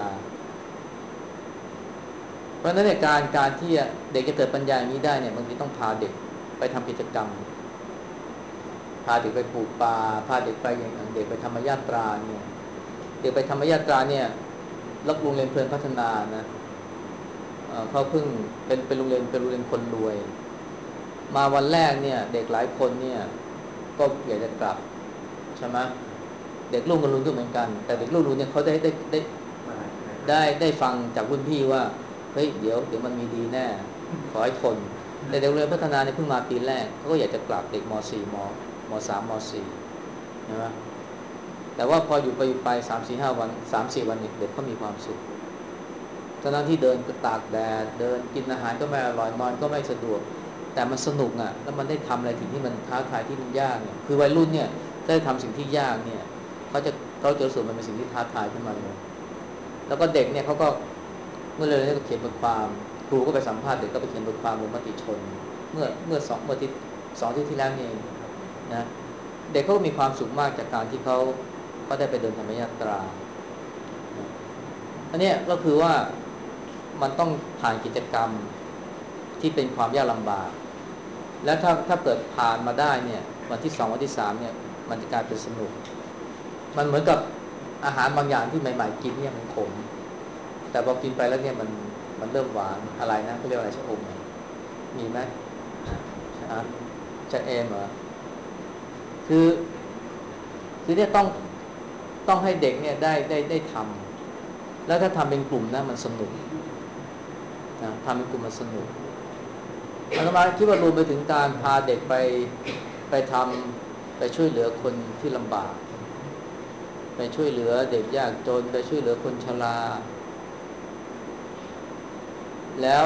เพราะฉะนั้นในการการที่เด็กจะเกิดปัญญาอย่างนี้ได้เนี่ยบางทีต้องพาเด็กไปทำกิจกรรมพาเด็กไปปลูกป่าพาเด็กไปอย่างเด็กไปธรรมยาตราเนี่ยเด็กไปธรรมยาตราเนี่ยรับโรงเรียนเพลินพัฒนานะเขาเพิ่งเป็นเป็นโรงเรียนเป็นโรงเรียนคนรวยมาวันแรกเนี่ยเด็กหลายคนเนี่ยก็อยากจะกลับใช่ไหมเด็กรุ่นกันรุ่นก็เหมือนกันแต่เด็กรุ่นรุ่นเนี่ยเขาได้ได้ได้ได้ได้ฟังจากรุ่นพี่ว่าเฮ้ยเดี๋ยวเดี๋ยวมันมีดีแน่ขอให้ทนแต่เด็กโรงเรียนพัฒนาเนี่ยเพิ่งมาปีแรกเขาก็อยากจะกลับเด็กม.สี่ ม.ม.สาม ม.สี่ใช่ไหมแต่ว่าพออยู่ไปอยู่ไปสามสี่ห้าวันสามสี่วันเด็กเขามีความสุขตอนนั้นที่เดินก็ตากแดดเดินกินอาหารก็ไม่อร่อยนอนก็ไม่สะดวกแต่มันสนุกอ่ะแล้วมันได้ทำอะไรที่มันท้าทายที่มันยากเนี่ยคือวัยรุ่นเนี่ยได้ทำสิ่งที่ยากเนี่ยเขาจะเขาจะรู้สึกมันเป็นสิ่งที่ท้าทายขึ้นมาเลยแล้วก็เด็กเนี่ยเขาก็เมื่อเรียนก็เขียนบทความครูก็ไปสัมภาษณ์เด็กก็ไปเขียนบทความลงมติชนเมื่อเมื่อสองเมื่อที่สองที่ที่แล้วนี่นะเด็กเขามีความสุขมากจากการที่เขาเขาได้ไปเดินธรรมยาตราอันนี้ก็คือว่ามันต้องผ่านกิจกรรมที่เป็นความยากลำบากและถ้าถ้าเกิดผ่านมาได้เนี่ยวันที่สองวันที่สามเนี่ยมันจะกลายเป็นสนุกมันเหมือนกับอาหารบางอย่างที่ใหม่ๆกินเนี่ยมันขมแต่พอกินไปแล้วเนี่ยมันมันเริ่มหวานอะไรนะเขาเรียกอะไรชะอมมีไหมอ่ะชะเอมเหรอคือคือเนี่ยต้องต้องให้เด็กเนี่ยได้ได้ได้ทำแล้วถ้าทำเป็นกลุ่มนะมันสนุกนะทำเป็นกลุ่มมันสนุกอาตมาคิดว่ารวมไปถึงการพาเด็กไปไปทำไปช่วยเหลือคนที่ลำบากไปช่วยเหลือเด็กยากจนไปช่วยเหลือคนชราแล้ว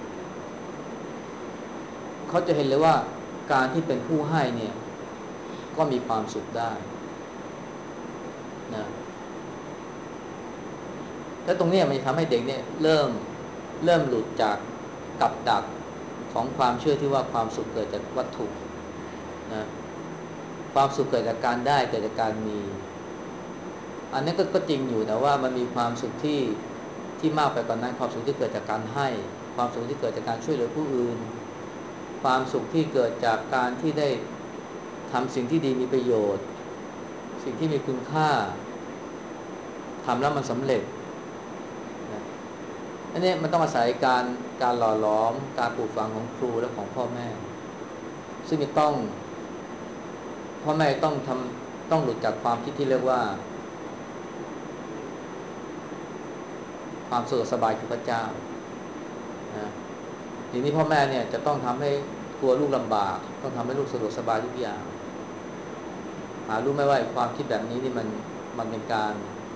เขาจะเห็นเลยว่าการที่เป็นผู้ให้เนี่ยก็มีความสุขได้นะแล้วตรงนี้มันทำให้เด็กเนี่ยเริ่มเริ่มหลุดจากกับดักของความเชื่อที่ว่าความสุขเกิดจากวัตถุนะความสุขเกิดจากการได้เกิดจากการมีอันนี้ ก็ก็จริงอยู่แต่ว่ามันมีความสุขที่ที่มากไปกว่านั้นความสุขที่เกิดจากการให้ความสุขที่เกิดจากการช่วยเหลือผู้อื่นความสุขที่เกิดจากการที่ได้ทำสิ่งที่ดีมีประโยชน์สิ่งที่มีคุณค่าทำแล้วมันสำเร็จนะอันนี้มันต้องอาศัยการการหล่อหลอมการปลูกฝังของครูและของพ่อแม่ซึ่งจะต้องพ่อแม่ต้องทำต้องหลุดจากความคิดที่เรียกว่าความสะดวกสบายคือพระเจ้านะทีนี้พ่อแม่เนี่ยจะต้องทำให้กลัวลูกลำบากต้องทำให้ลูกสะดวกสบายทุกอย่างหารู้ไหมว่าความคิดแบบนี้นี่มันมันเป็นการ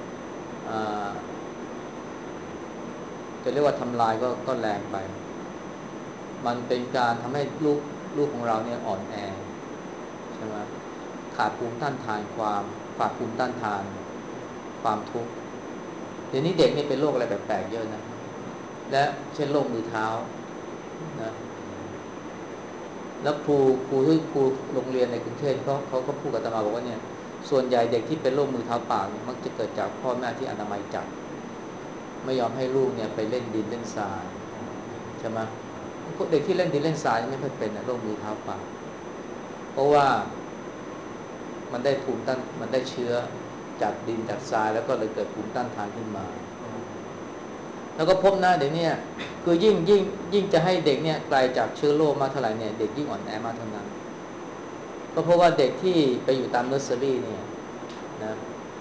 จะเรียกว่าทำลายก็ก็แรงไปมันเป็นการทำให้ลูกลูกของเราเนี่ยอ่อนแอใช่ไหมขาดภูมิต้านทานความขาดภูมิต้านทานความทุกข์เดี๋ยวนี้เด็กนี่เป็นโรคอะไรแปลกๆเยอะนะและเช่นโรคมือเท้านะแล้วครูครูที่ครูโรงเรียนในกรุงเทพเขาเขาก็พูดกับอาตมาบอกว่าเนี่ยส่วนใหญ่เด็กที่เป็นโรคมือเท้าปากเนี่ยมักจะเกิดจากพ่อแม่ที่อนามัยจัดไม่ยอมให้ลูกเนี่ยไปเล่นดินเล่นทรายใช่ไหมเด็กที่เล่นดินเล่นทรายไม่ค่อยเป็นนะโรคมือเท้าปากเพราะว่ามันได้ภูมิต้านมันได้เชื้อจากดินจากทรายแล้วก็เลยเกิดภูมิต้านทานขึ้นมาแล้วก็พบนะเดี๋ยวนี้คือยิ่งยิ่งยิ่งจะให้เด็กเนี่ยไกลจากเชื้อโรคมากเท่าไหร่เนี่ยเด็กยิ่งอ่อนแอมากเท่านั้นก็เพราะว่าเด็กที่ไปอยู่ตามเนอร์เซอรี่เนี่ยนะ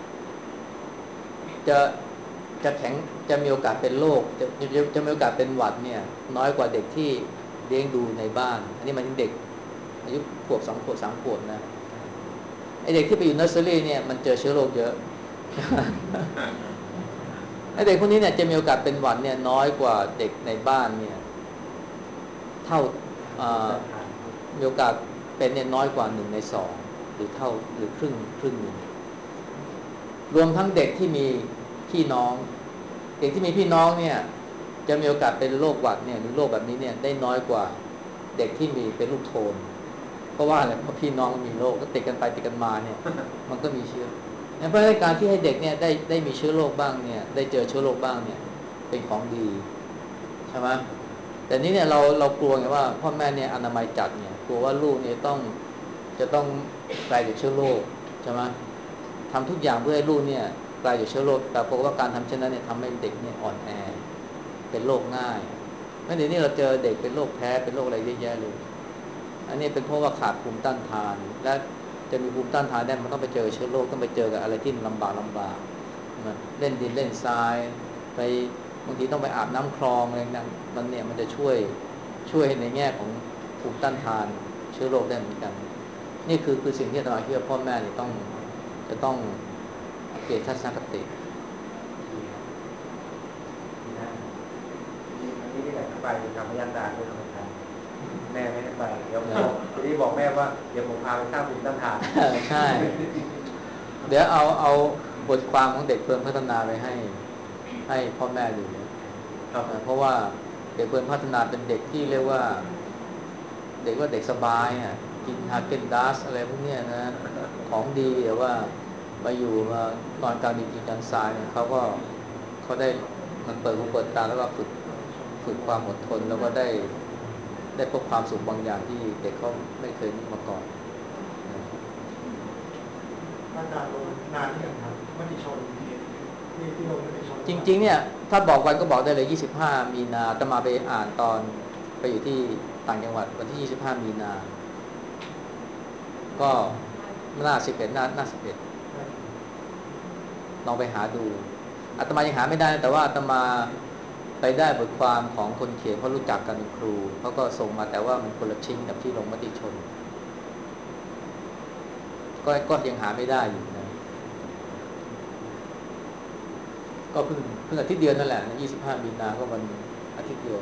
จะจะแข็งจะมีโอกาสเป็นโรคจะจะจะมีโอกาสเป็นหวัดเนี่ยน้อยกว่าเด็กที่เลี้ยงดูในบ้านอันนี้หมายถึงเด็กอายุขวบสองขวบสามขวบนะไอเด็กที่ไปอยู่เนอร์เซอรี่เนี่ยมันเจอเชื้อโรคเยอะไอเด็กพวกนี้เนี่ยจะมีโอกาสเป็นหวัดเนี่ยน้อยกว่าเด็กในบ้านเนี่ยเท่ามีโอกาสเป็นเนี่ยน้อยกว่าหนึ่งในสองหรือเท่าหรือครึ่งครึ่งหนึ่งรวมทั้งเด็กที่มีพี่น้องเด็กที่มีพี่น้องเนี่ยจะมีโอกาสเป็นโรคหวัดเนี่ยหรือโรคแบบนี้เนี่ยได้น้อยกว่าเด็กที่มีเป็นลูกโทนเพราะว่าอะไรเพราะพี่น้องมีโรคก็ติดกันไปติดกันมาเนี่ยมันก็มีเชื้อเพราะฉะนั้นการที่ให้เด็กเนี่ยได้ได้มีเชื้อโรคบ้างเนี่ยได้เจอเชื้อโรคบ้างเนี่ยเป็นของดีใช่ไหมแต่นี้เนี่ยเราเรากลัวไงว่าพ่อแม่เนี่ยอนามัยจัดเนี่ยกลัวว่าลูกเนี่ยต้องจะต้องไกลจากเชื้อโรคใช่ไหมทำทุกอย่างเพื่อให้ลูกเนี่ยไกลจากเชื้อโรคแต่พบว่าการทำเช่นนั้นเนี่ยทำให้เด็กเนี่ยอ่อนแอเป็นโรคง่ายไม่เดี๋ยวนี้เราเจอเด็กเป็นโรคแพ้เป็นโรคอะไรเยอะแยะเลยอันนี้เป็นเพราะว่าขาดภูมิต้านทานและจะมีภูมิต้านทานได้มันต้องไปเจอเชื้อโรคต้องไปเจอกับอะไรที่ลำบากลำบากเล่นดินเล่นทรายไปบางทีต้องไปอาบน้ำคลองอะไรนั่นมันเนี่ยมันจะช่วยช่วยในแง่ของภูมิต้านทานเชื้อโรคได้เหมือนกันนี่คือคือสิ่งที่อาตมาคิดว่าพ่อแม่เนี่ยต้องจะต้องเปลี่ยนทัศนคตินี่ที่ไหนไปทำพยาดาด้วยกันแม่ไม่ได้ไปเดี๋ยวบอกทีนี้บอกแม่ว่าเดี๋ยวผมพาไปสร้างภูมิต้านทานใช่เดี๋ยวเอาเอาบทความของเด็กเพลินพัฒนาไปให้ให้พ่อแม่ดูเพราะว่าเด็กเพลินพัฒนาเป็นเด็กที่เรียกว่าเด็กว่าเด็กสบายอ่ะกินฮาเกนดัสอะไรพวกเนี้ยนะของดีแต่ว่ามาอยู่มานอนกลางดินกินกลางทรายเขาก็เขาได้มันเปิดหูเปิดตาแล้วก็ฝึกฝึกความอดทนแล้วก็ได้ได้พบความสุขบางอย่างที่เด็กเขาไม่เคยมีมาก่อนอาจารย์ลงนานที่ยังครับมติชนที่ที่ลงมติชนจริงๆเนี่ยถ้าบอกวันก็บอกได้เลยยี่สิบห้ามีนาอาตมาไปอ่านตอนไปอยู่ที่ต่างจังหวัดวันที่ยี่สิบห้ามีนาก็หน้าสิบเอ็ดหน้าหน้าสิบเอ็ดลองไปหาดูอาตมายังหาไม่ได้แต่ว่าอาตมาไปได้บทความของคนเขียนเพราะรู้จักกันเป็นครูเขาก็ส่งมาแต่ว่ามันคนละชิ้นกับที่ลงมติชนก็ก็ยังหาไม่ได้อยู่นะก็เพิ่งเพิ่งอาทิตย์เดียวนั่นแหละนะยี่สิบห้ามีนาก็วันอาทิตย์เดียว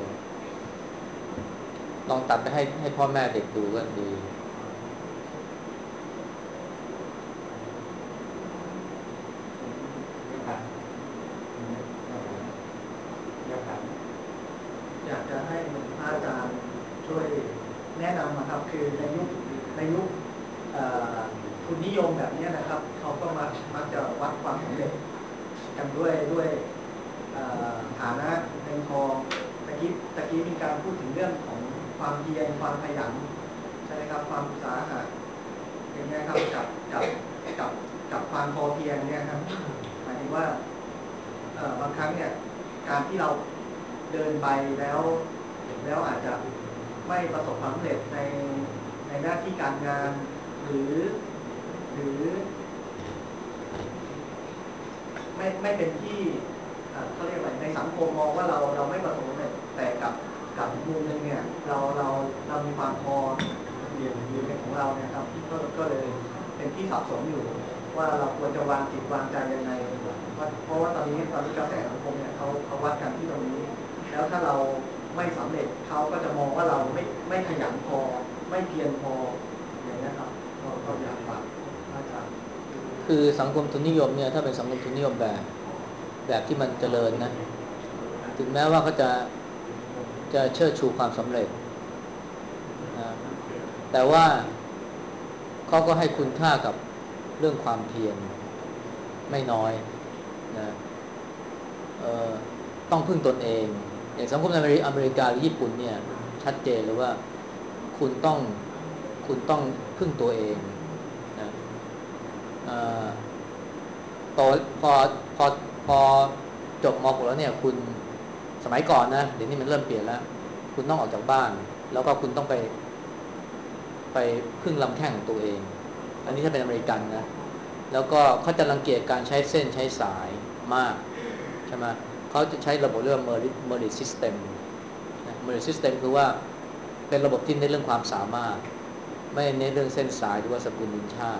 ลองตัดไปให้ให้พ่อแม่เด็กดูก็ดีอยากจะให้อาจารย์ช่วยแนะนำนะครับคือในยุคในยุคทุนนิยมแบบนี้นะครับเขาก็มักมักจะวัดความสำเร็จกันด้วยด้วยฐานะเงินทองตะกี้ตะกี้มีการพูดถึงเรื่องของความเพียรความขยันใช่ไหมครับความอุตสาหะอย่างนี้ครับกับกับกับกับความพอเพียรเนี่ยครับหมายถึงว่าบางครั้งเนี่ยการที่เราเดินไปแล้วแล้วอาจจะไม่ประสบความสำเร็จในในหน้าที่การงานหรือหรือไม่ไม่เป็นที่เขาเรียกอะไรในสังคมมองว่าเราเราไม่ประสบความสำเร็จแต่กับกับมุมนึงเนี่ยเราเราเรามีความพอเพียงอยู่ในของเราเนี่ยครับก็ก็เลยเป็นที่สับสนอยู่ว่าเราควรจะวางจิตวางใจยังไงเพราะว่าตอนนี้ตอนนี้กระแสสังคมเนี่ยเขาเขาวัดกันที่ตรงนี้แล้วถ้าเราไม่สำเร็จเขาก็จะมองว่าเราไม่ไม่ขยันพอไม่เพียรพออย่างนี้ครับเราก็อยากฝากอาจารย์คือสังคมทุนนิยมเนี่ยถ้าเป็นสังคมทุนนิยมแบบแบบที่มันเจริญนะถึงแม้ว่าเขาจะจะเชิดชูความสำเร็จนะแต่ว่าเขาก็ให้คุณค่ากับเรื่องความเพียรไม่น้อยนะเอ่อต้องพึ่งตนเองอย่างสังคมในอเมริกาหรือญี่ปุ่นเนี่ยชัดเจนเลยว่าคุณต้องคุณต้องพึ่งตัวเองนะโตพอพอพอจบม .หก แล้วเนี่ยคุณสมัยก่อนนะเดี๋ยวนี้มันเริ่มเปลี่ยนแล้วคุณต้องออกจากบ้านแล้วก็คุณต้องไปไปพึ่งลำแข้งของตัวเองอันนี้ถ้าเป็นอเมริกันนะแล้วก็เขาจะรังเกียจการใช้เส้นใช้สายมากใช่ไหมเขาจะใช้ระบบเรียกว่า merit system merit system คือว่าเป็นระบบที่เน้นเรื่องความสามารถไม่เน้นเรื่องเส้นสายหรือว่าสกุลดินชาติ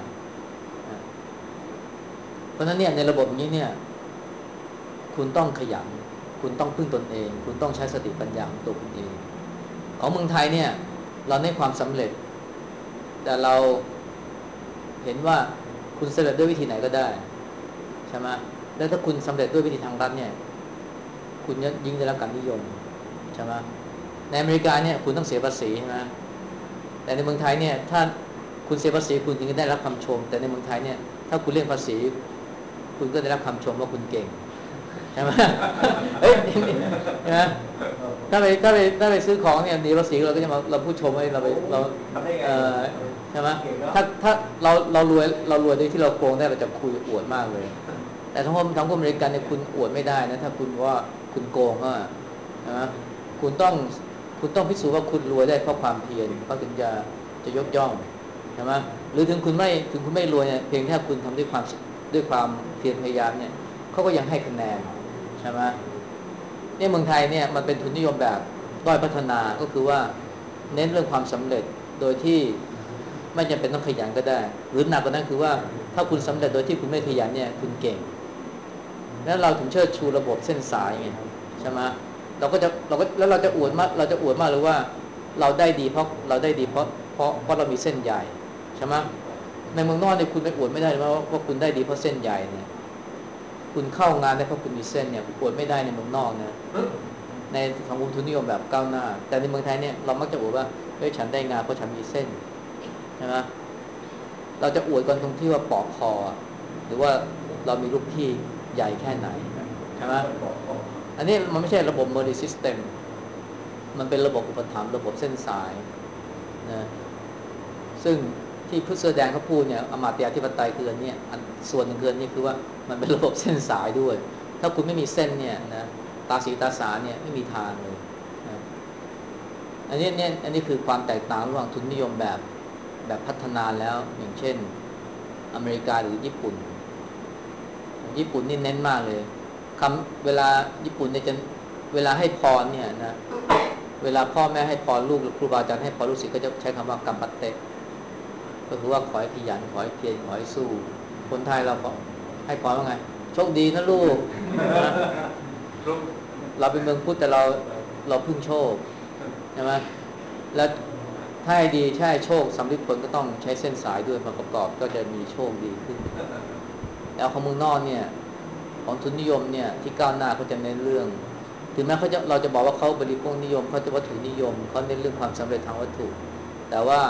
เพราะฉะนั้นเนี่ยในระบบนี้เนี่ยคุณต้องขยันคุณต้องพึ่งตนเองคุณต้องใช้สติปัญญาของตัวคุณเองของเมืองไทยเนี่ยเราเน้นความสำเร็จแต่เราเห็นว่าคุณสำเร็จด้วยวิธีไหนก็ได้ใช่ไหมแล้วถ้าคุณสำเร็จด้วยวิธีทางรัฐเนี่ยคุณยิ่งได้รับการนิยมใช่ไหมในอเมริกาเนี่ยคุณต้องเสียภาษีใช่ไหมแต่ในเมืองไทยเนี่ยถ้าคุณเสียภาษีคุณถึงจะได้รับคำชมแต่ในเมืองไทยเนี่ยถ้าคุณเลี่ยงภาษีคุณก็ได้รับคำชมว่าคุณเก่งใช่ไหมเฮ้ยใช่ไหมถ้าไปถ้าไปถ้าไปซื้อของเนี่ยดีภาษีเราก็จะมาเราพูดชมให้เราไปเราเออใช่ไหมถ้าถ้าเราเรารวยเรารวยโดยที่เราโกงได้เราจะคุยอวดมากเลยแต่ทั้งคนทั้งคนอเมริกันเนี่ยคุณอวดไม่ได้นะถ้าคุณว่าคุณโกงอ่ะนะคุณต้องคุณต้องพิสูจน์ว่าคุณรวยได้เพราะความเพียรเขาถึงจะจะยกย่องใช่ไหมหรือถึงคุณไม่ถึงคุณไม่รวยเนี่ยเพียงแค่คุณทำด้วยความด้วยความเพียรพยายามเนี่ยเขาก็ยังให้คะแนนใช่ไหมเนี่ยเมืองไทยเนี่ยมันเป็นทุนนิยมแบบด้อยพัฒนาก็คือว่าเน้นเรื่องความสำเร็จโดยที่ไม่จำเป็นต้องขยันก็ได้หรือหนักกว่านั้นคือว่าถ้าคุณสำเร็จโดยที่คุณไม่ขยันเนี่ยคุณเก่งแล้วเราถึงเชิดชูระบบเส้นสายไงใช่ไหมเราก็จะเราก็แล้วเราจะอวดมากเราจะอวดมากหรือว่าเราได้ดีเพราะเราได้ดีเพราะเพราะเพราะเรามีเส้นใหญ่ใช่ไหมในเมืองนอกเนี่ยคุณไปอวดไม่ได้ว่าว่าคุณได้ดีเพราะเส้นใหญ่เนี่ยคุณเข้างานได้เพราะคุณมีเส้นเนี่ยอวดไม่ได้ในเมืองนอกนะในสังคมทุนนิยมแบบก้าวหน้าแต่ในเมืองไทยเนี่ยเรามักจะอวดว่าเฮ้ยฉันได้งานเพราะฉันมีเส้นใช่ไหมเราจะอวดกันตรงที่ว่าปอกคอหรือว่าเรามีลูกพี่ใหญ่แค่ไหนใช่ไหมอันนี้มันไม่ใช่ระบบ merit system มันเป็นระบบอุปถัมภ์ระบบเส้นสายนะซึ่งที่ผู้เสื้อแดงเขาพูดเนี่ยอมาตยาธิปไตยคืออันนี้ส่วนหนึ่งคืออันนี้คือว่ามันเป็นระบบเส้นสายด้วยถ้าคุณไม่มีเส้นเนี่ยนะตาสีตาสาเนี่ยไม่มีทางเลยนะอันนี้เนี่ยอันนี้คือความแตกต่างระหว่างทุนนิยมแบบแบบพัฒนาแล้วอย่างเช่นอเมริกาหรือญี่ปุ่นญี่ปุ่นนี่เน้นมากเลยคำเวลาญี่ปุ่นเนี่ยจะเวลาให้พรเนี่ยนะเวลาพ่อแม่ให้พรลูกหรือครูบาอาจารย์ให้พรลูกศิษย์ก็จะใช้คำว่ากัมปัตเตะก็คือว่าขอให้ขยันขอให้เพียรขอให้สู้คนไทยเราให้พรว่าไงโชคดีนะลูกนะเราเป็นเมืองพุทธแต่เราเราพึ่งโชคใช่ไหมแล้วถ้าให้ดีใช่โชคสำลิดผลก็ต้องใช้เส้นสายด้วยมาประกอบก็จะมีโชคดีขึ้นแล้วของเมืองนอกเนี่ยของทุนนิยมเนี่ยที่ก้าวหน้าเขาจะเน้นเรื่องถึงแม้เขาจะเราจะบอกว่าเขาบริโภคนิยมเขาจะวัตถุนิยมเขาเน้นเรื่องความสำเร็จทางวัตถุแต่ว่า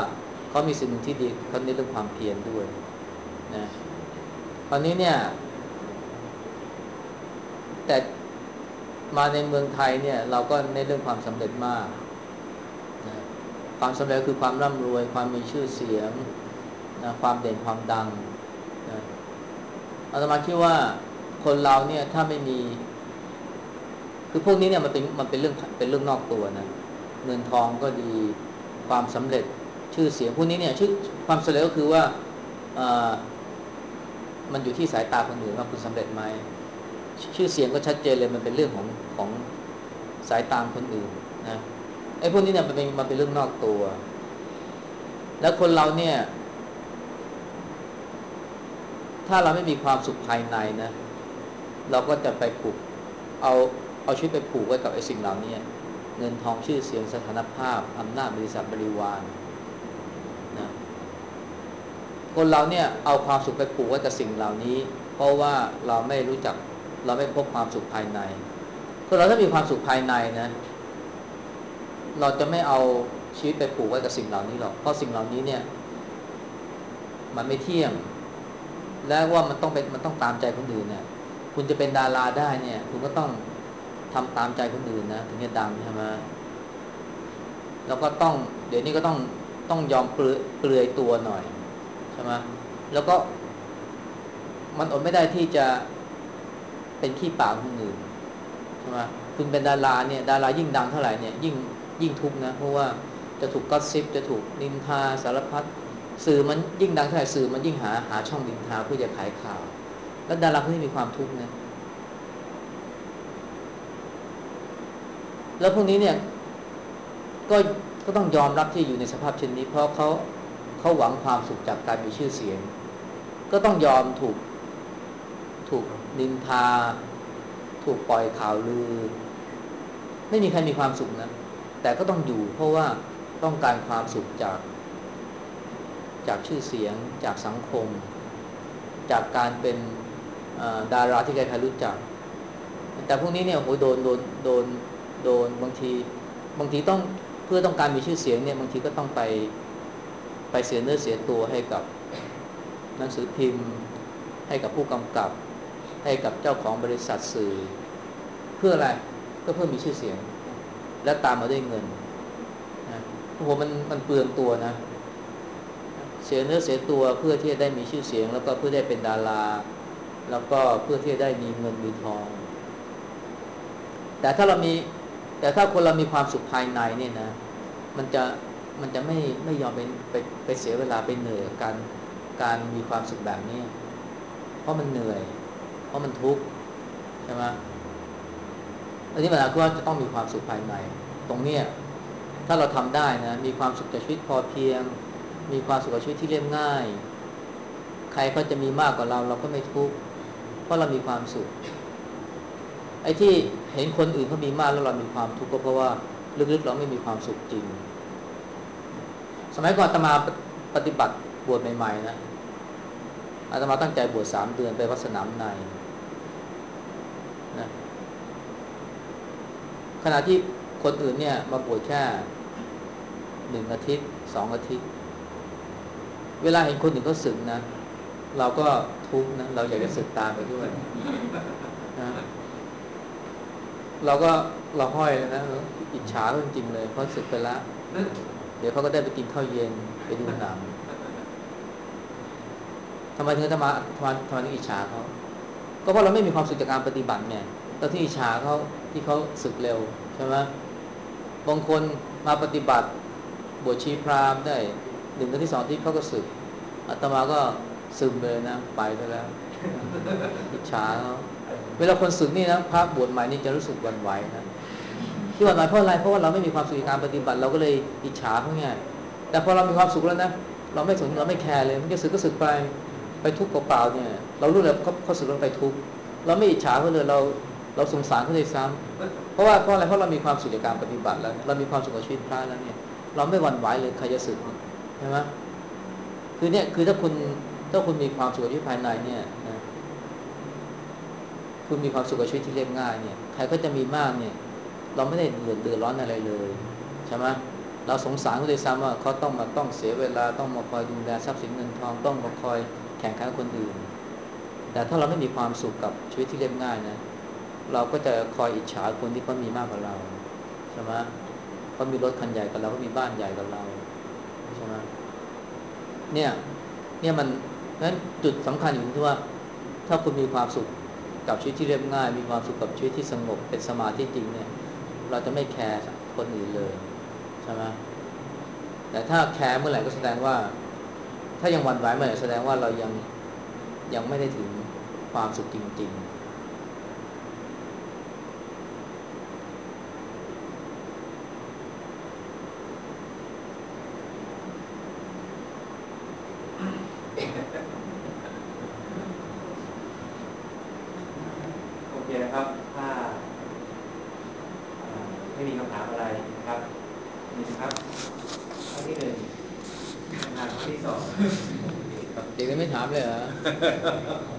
เขามีสิ่งหนึ่งที่ดีเขาในเรื่องความเพียรด้วยนะตอนนี้เนี่ยแต่มาในเมืองไทยเนี่ยเราก็ในเรื่องความสำเร็จมากนะความสำเร็จคือความร่ำรวยความมีชื่อเสียงนะความเด่นความดังนะอาตมาคิดว่าคนเราเนี่ยถ้าไม่มีคือพวกนี้เนี่ยมันเป็นมันเป็นเรื่องเป็นเรื่องนอกตัวนะเงินทองก็ดีความสำเร็จชื่อเสียงพวกนี้เนี่ยชื่อความสำเร็จก็คือว่าเอ่อมันอยู่ที่สายตาคนอื่นว่าคุณสำเร็จไหมชื่อเสียงก็ชัดเจนเลยมันเป็นเรื่องของของสายตาคนอื่นนะไอ้พวกนี้เนี่ยมันเป็นมันเป็นเรื่องนอกตัวแล้วคนเราเนี่ยถ้าเราไม่มีความสุขภายในนะเราก็จะไปผูกเอาเอาชีวิตไปผูกไว้กับไอ้สิ่งเหล่านี้เงินทองชื่อเสียงสถานภาพอำนาจบริษัทบริวารนะคนเราเนี่ยเอาความสุขไปผูกไว้กับสิ่งเหล่านี้เพราะว่าเราไม่รู้จักเราไม่พบความสุขภายในคนเราถ้ามีความสุขภายในนะเราจะไม่เอาชีวิตไปผูกไว้กับสิ่งเหล่านี้หรอกเพราะสิ่งเหล่านี้เนี่ยมันไม่เที่ยงและว่ามันต้องเป็นมันต้องตามใจคนอื่นเนี่ยคุณจะเป็นดาราได้เนี่ยคุณก็ต้องทำตามใจคนอื่นนะถึงจะดังใช่ไหมแล้วก็ต้องเดี๋ยวนี้ก็ต้องต้องยอมเปลือยเปลือยตัวหน่อยใช่ไหมแล้วก็มันอดไม่ได้ที่จะเป็นขี้ปากคนอื่นใช่ไหมคุณเป็นดาราเนี่ยดารายิ่งดังเท่าไหร่เนี่ยยิ่งยิ่งทุกข์นะเพราะว่าจะถูกก็อสซิปจะถูกนินทาสารพัดสื่อมันยิ่งดังเท่าไหร่สื่อมันยิ่งหาหาช่องนินทาเพื่อจะขายข่าวแล้วดาราพวกนี้มีความทุกข์นะแล้วพวกนี้เนี่ยก็ก็ต้องยอมรับที่อยู่ในสภาพเช่นนี้เพราะเขาเขาหวังความสุขจากการมีชื่อเสียงก็ต้องยอมถูกถูกนินทาถูกปล่อยข่าวลือไม่มีใครมีความสุขนะแต่ก็ต้องอยู่เพราะว่าต้องการความสุขจากจากชื่อเสียงจากสังคมจากการเป็นดาราที่ใครๆรู้จักแต่พวกนี้เนี่ยโหโดนโดนโดนโดนบางทีบางทีต้องเพื่อต้องการมีชื่อเสียงเนี่ยบางทีก็ต้องไปไปเสียเนื้อเสียตัวให้กับหนังสือพิมพ์ให้กับผู้กำกับให้กับเจ้าของบริษัทสื่อเพื่ออะไรก็เพื่อมีชื่อเสียงและตามมาด้วยเงินนะโอ้โหมันมันเปลืองตัวนะเสียเนื้อเสียตัวเพื่อที่จะได้มีชื่อเสียงแล้วก็เพื่อได้เป็นดาราแล้วก็เพื่อที่จะได้มีเงินมีทองแต่ถ้าเรามีแต่ถ้าคนเรามีความสุขภายในเนี่ยนะมันจะมันจะไม่ไม่ยอมไปไปไปเสียเวลาไปเหนื่อยการการมีความสุขแบบนี้เพราะมันเหนื่อยเพราะมันทุกข์ใช่ไหมอันนี้หมายความว่าจะต้องมีความสุขภายในตรงเนี้ยถ้าเราทำได้นะมีความสุขจากชีวิตพอเพียงมีความสุขกับชีวิตที่เรียบง่ายใครก็จะมีมากกว่าเราเราก็ไม่ทุกข์เพราะเรามีความสุขไอ้ที่เห็นคนอื่นเขามีมากแล้วเรามีความทุกข์ก็เพราะว่าลึกๆเราไม่มีความสุขจริงสมัยก่อนอาตมาปฏิบัติบวชใหม่ๆนะอาตมาตั้งใจบวชสามเดือนไปวัดสนามในนะขณะที่คนอื่นเนี่ยมาบวชแค่หนึ่งอาทิตย์สองอาทิตย์เวลาเห็นคนอื่นเขาสึกนะเราก็ทุกข์นะเราอยากจะสึกตามไปด้วยนะเราก็เราห้อยเลยนะอิจฉาจริงๆเลยเพราะสึกไปแล้วเดี๋ยวเขาก็ได้ไปกินข้าวเย็นไปดูหนังทำไมถึงทำไมทำไมทำไมถึงอิจฉาเขาก็เพราะเราไม่มีความสุขจากการปฏิบัติเนี่ยตอนที่อิจฉาเขาที่เขาสึกเร็วใช่ไหมบางคนมาปฏิบัติบวชชีพราหมณ์ได้หนึ่งเดือนที่สองที่เขาก็สึกอาตมาก็ซึมเลยนะไปซะแล้วอิจฉาเขาเวลาคนสึกนี่นะพระบวชใหม่นี่จะรู้สึกหวั่นไหวนะที่หวั่นไหวเพราะอะไรเพราะว่าเราไม่มีความสุขในการปฏิบัติเราก็เลยอิจฉาเขาไงแต่พอเรามีความสุขแล้วนะเราไม่สนเราไม่แคร์เลยมันจะสึกก็สึกไปไปทุกข์เปล่าๆเนี่ยเรารู้เลยเขาเขาสึกเราไปทุกข์เราไม่อิจฉาเขาเลยเราเราสงสารเขาเลยซ้ำเพราะว่าเพราะอะไรเพราะเรามีความสุขในการปฏิบัติแล้วเรามีความสุขกับชีวิตพระแล้วเนี่ยเราไม่หวั่นไหวเลยใครจะสึกใช่ไหมคือเนี่ยคือถ้าคุณถ้าคุณมีความสุขกับชีวิตภายในเนี่ยนะคุณมีความสุขกับชีวิตที่เรียบง่ายเนี่ยใครก็จะมีมากเนี่ยเราไม่ได้เดือดเดือดร้อนอะไรเลยใช่ไหมเราสงสารเขาด้วยซ้ำว่าเขาต้องมาต้องเสียเวลาต้องมาคอยดูแลทรัพย์สินเงินทองต้องมาคอยแข่งขันกับคนอื่นแต่ถ้าเราไม่มีความสุขกับชีวิตที่เรียบง่ายนะเราก็จะคอยอิจฉาคนที่เขามีมากกว่าเราใช่ไหมเขามีรถคันใหญ่กว่าเราเขามีบ้านใหญ่กว่าเราใช่ไหมเนี่ยเนี่ยมันนั้นจุดสำคัญอยู่ที่ว่าถ้าคุณมีความสุขกับชีวิตที่เรียบง่ายมีความสุขกับชีวิตที่สงบเป็นสมาธิจริงเนี่ยเราจะไม่แคร์คนอื่นเลยใช่ไหมแต่ถ้าแคร์เมื่อไหร่ก็แสดงว่าถ้ายังหวั่นไหวเมื่อไหร่แสดงว่าเรายังยังไม่ได้ถึงความสุขจริงๆโอเคนะครับถ้าไม่มีคำถามอะไรนะครับนี่นะครับข้อที่หนึ่งคำถามข้อที่สองเด็กไม่ถามเลยเหรอ